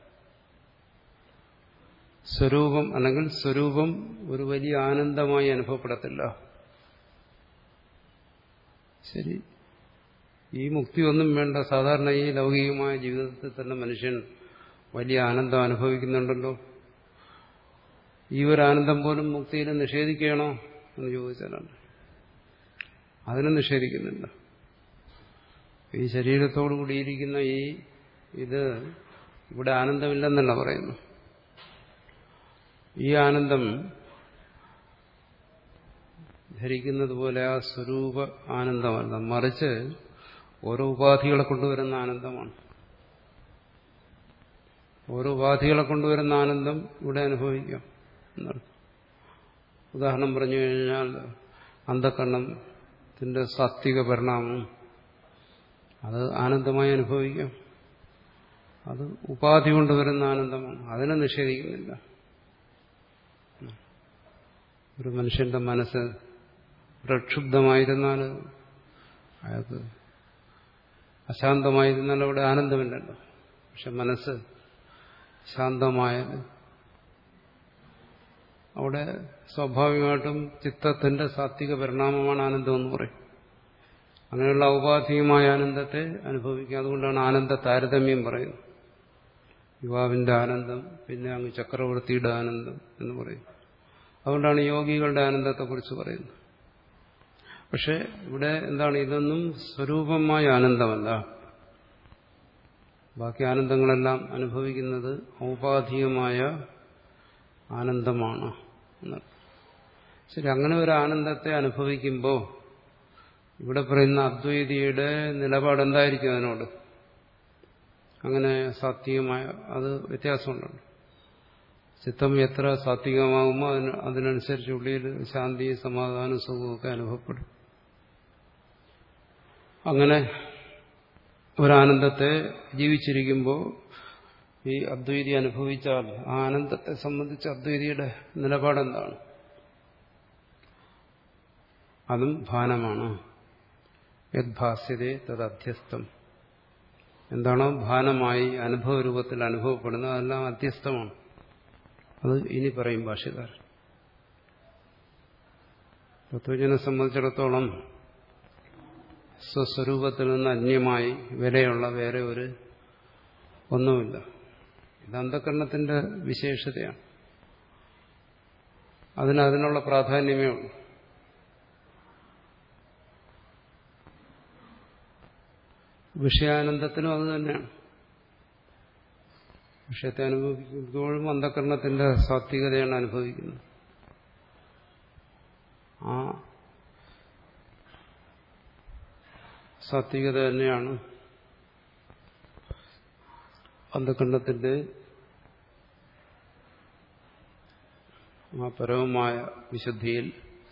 സ്വരൂപം അല്ലെങ്കിൽ സ്വരൂപം ഒരു വലിയ ആനന്ദമായി അനുഭവപ്പെടത്തില്ല. ശരി, ഈ മുക്തി ഒന്നും വേണ്ട. സാധാരണ ഈ ലൗകികമായ ജീവിതത്തിൽ തന്നെ മനുഷ്യൻ വലിയ ആനന്ദം അനുഭവിക്കുന്നുണ്ടല്ലോ. ഈ ഒരു ആനന്ദം പോലും മുക്തിയിൽ നിഷേധിക്കണോ എന്ന് ചോദിച്ചാലാണ്. അതിനെ നിഷേധിക്കുന്നില്ല. ഈ ശരീരത്തോടു കൂടിയിരിക്കുന്ന ഈ ഇത് ഇവിടെ ആനന്ദമില്ലെന്നല്ല പറയുന്നു. ഈ ആനന്ദം ധരിക്കുന്നത് പോലെ ആ സ്വരൂപ ആനന്ദമല്ല, മറിച്ച് ഓരോ ഉപാധികളെ കൊണ്ടുവരുന്ന ആനന്ദമാണ്. ഓരോ ഉപാധികളെ കൊണ്ടുവരുന്ന ആനന്ദം ഇവിടെ അനുഭവിക്കാം എന്നർത്ഥം. ഉദാഹരണം പറഞ്ഞു കഴിഞ്ഞാൽ അന്ധകരണത്തിന്റെ സാത്വിക പരിണാമം അത് ആനന്ദമായി അനുഭവിക്കാം. അത് ഉപാധി കൊണ്ടുവരുന്ന ആനന്ദമാണ്, അതിനെ നിഷേധിക്കുന്നില്ല. ഒരു മനുഷ്യന്റെ മനസ്സ് പ്രക്ഷുബ്ധമായിരുന്നാൽ, അയാൾക്ക് അശാന്തമായിരുന്നാൽ അവിടെ ആനന്ദമില്ലല്ലോ. പക്ഷെ മനസ്സ് ശാന്തമായാൽ അവിടെ സ്വാഭാവികമായിട്ടും ചിത്തത്തിന്റെ സാത്വിക പരിണാമമാണ് ആനന്ദം എന്ന് പറയും. അങ്ങനെയുള്ള ഔപാധികമായ ആനന്ദത്തെ അനുഭവിക്കുക. അതുകൊണ്ടാണ് ആനന്ദ താരതമ്യം പറയുന്നത്. യുവാവിന്റെ ആനന്ദം, പിന്നെ അങ്ങ് ചക്രവർത്തിയുടെ ആനന്ദം എന്ന് പറയും. അതുകൊണ്ടാണ് യോഗികളുടെ ആനന്ദത്തെക്കുറിച്ച് പറയുന്നത്. പക്ഷെ ഇവിടെ എന്താണ്, ഇതൊന്നും സ്വരൂപമായ ആനന്ദമല്ല. ബാക്കി ആനന്ദങ്ങളെല്ലാം അനുഭവിക്കുന്നത് ഔപാധികമായ ആനന്ദമാണ്. ശരി, അങ്ങനെ ഒരു ആനന്ദത്തെ അനുഭവിക്കുമ്പോൾ ഇവിടെ പറയുന്ന അദ്വൈതിയുടെ നിലപാട് എന്തായിരിക്കും അതിനോട്? അങ്ങനെ സാത്വികമായ അത് വ്യത്യാസമുണ്ടല്ലോ. ചിത്തം എത്ര സാത്വികമാകുമോ അതിന് അതിനനുസരിച്ച് ഉള്ളിൽ ശാന്തി, സമാധാനം, സുഖമൊക്കെ അനുഭവപ്പെടും. അങ്ങനെ ഒരാനന്ദത്തെ ജീവിച്ചിരിക്കുമ്പോൾ ഈ അദ്വൈതി അനുഭവിച്ചാൽ ആ ആനന്ദത്തെ സംബന്ധിച്ച് അദ്വൈതിയുടെ നിലപാടെന്താണ്? അതും ഭാനമാണ്. യദ്ഭാസ്യതേ തദധ്യസ്ഥം. എന്താണോ ഭാനമായി അനുഭവ രൂപത്തിൽ അനുഭവപ്പെടുന്നത് അതെല്ലാം അധ്യസ്ഥമാണ്. അത് ഇനി പറയും ഭാഷ്യകാരൻ. തത്വജ്ഞനെ സംബന്ധിച്ചിടത്തോളം സ്വസ്വരൂപത്തിൽ നിന്ന് അന്യമായി വിലയുള്ള വേറെ ഒരു ഒന്നുമില്ല. ഇത് അന്ധകരണത്തിന്റെ വിശേഷതയാണ്. അതിന് അതിനുള്ള പ്രാധാന്യമേ ഉള്ളൂ. വിഷയാനന്ദത്തിനും അത് തന്നെയാണ്. വിഷയത്തെ അനുഭവിക്കുമ്പോഴും അന്ധകരണത്തിന്റെ സാത്വികതയാണ് അനുഭവിക്കുന്നത്. ആ സാത്വികത തന്നെയാണ് അന്ധകരണത്തിന്റെ ആ പരമമായ വിശുദ്ധിയിൽ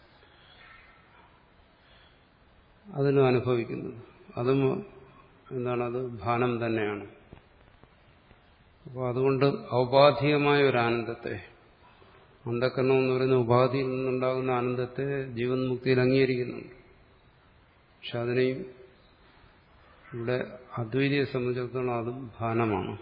അതിനും അനുഭവിക്കുന്നത്. അതും എന്താണത്? ഭാനം തന്നെയാണ്. അപ്പോൾ അതുകൊണ്ട് ഔപാധികമായ ഒരു ആനന്ദത്തെ, അന്ധകരണം എന്ന് പറയുന്ന ഉപാധിയിൽ നിന്നുണ്ടാകുന്ന ആനന്ദത്തെ ജീവൻ മുക്തിയിൽ അംഗീകരിക്കുന്നുണ്ട്. പക്ഷെ അതിനെയും ഇവിടെ അദ്വൈതിയെ സംബന്ധിച്ചിടത്തോളം അതും ഭാനമാണ്,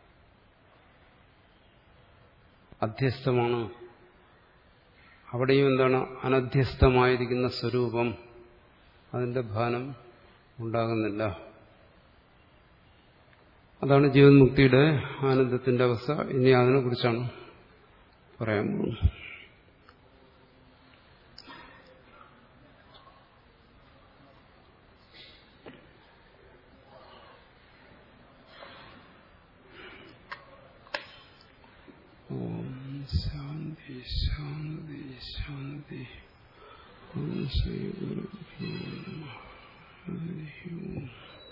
അധ്യസ്ഥമാണ്. അവിടെയും എന്താണ്? അനധ്യസ്ഥമായിരിക്കുന്ന സ്വരൂപം, അതിന്റെ ഭാനം ഉണ്ടാകുന്നില്ല. അതാണ് ജീവൻ മുക്തിയുടെ ആനന്ദത്തിന്റെ അവസ്ഥ. ഇനി അതിനെ കുറിച്ചാണ് പറയാൻ പോകുന്നത്. ഓം ശാന്തി ശാന്തി ശാന്തി. ഓം ശ്രീ ഗുരുഭ്യോ നമഃ. ഹരി ഓം.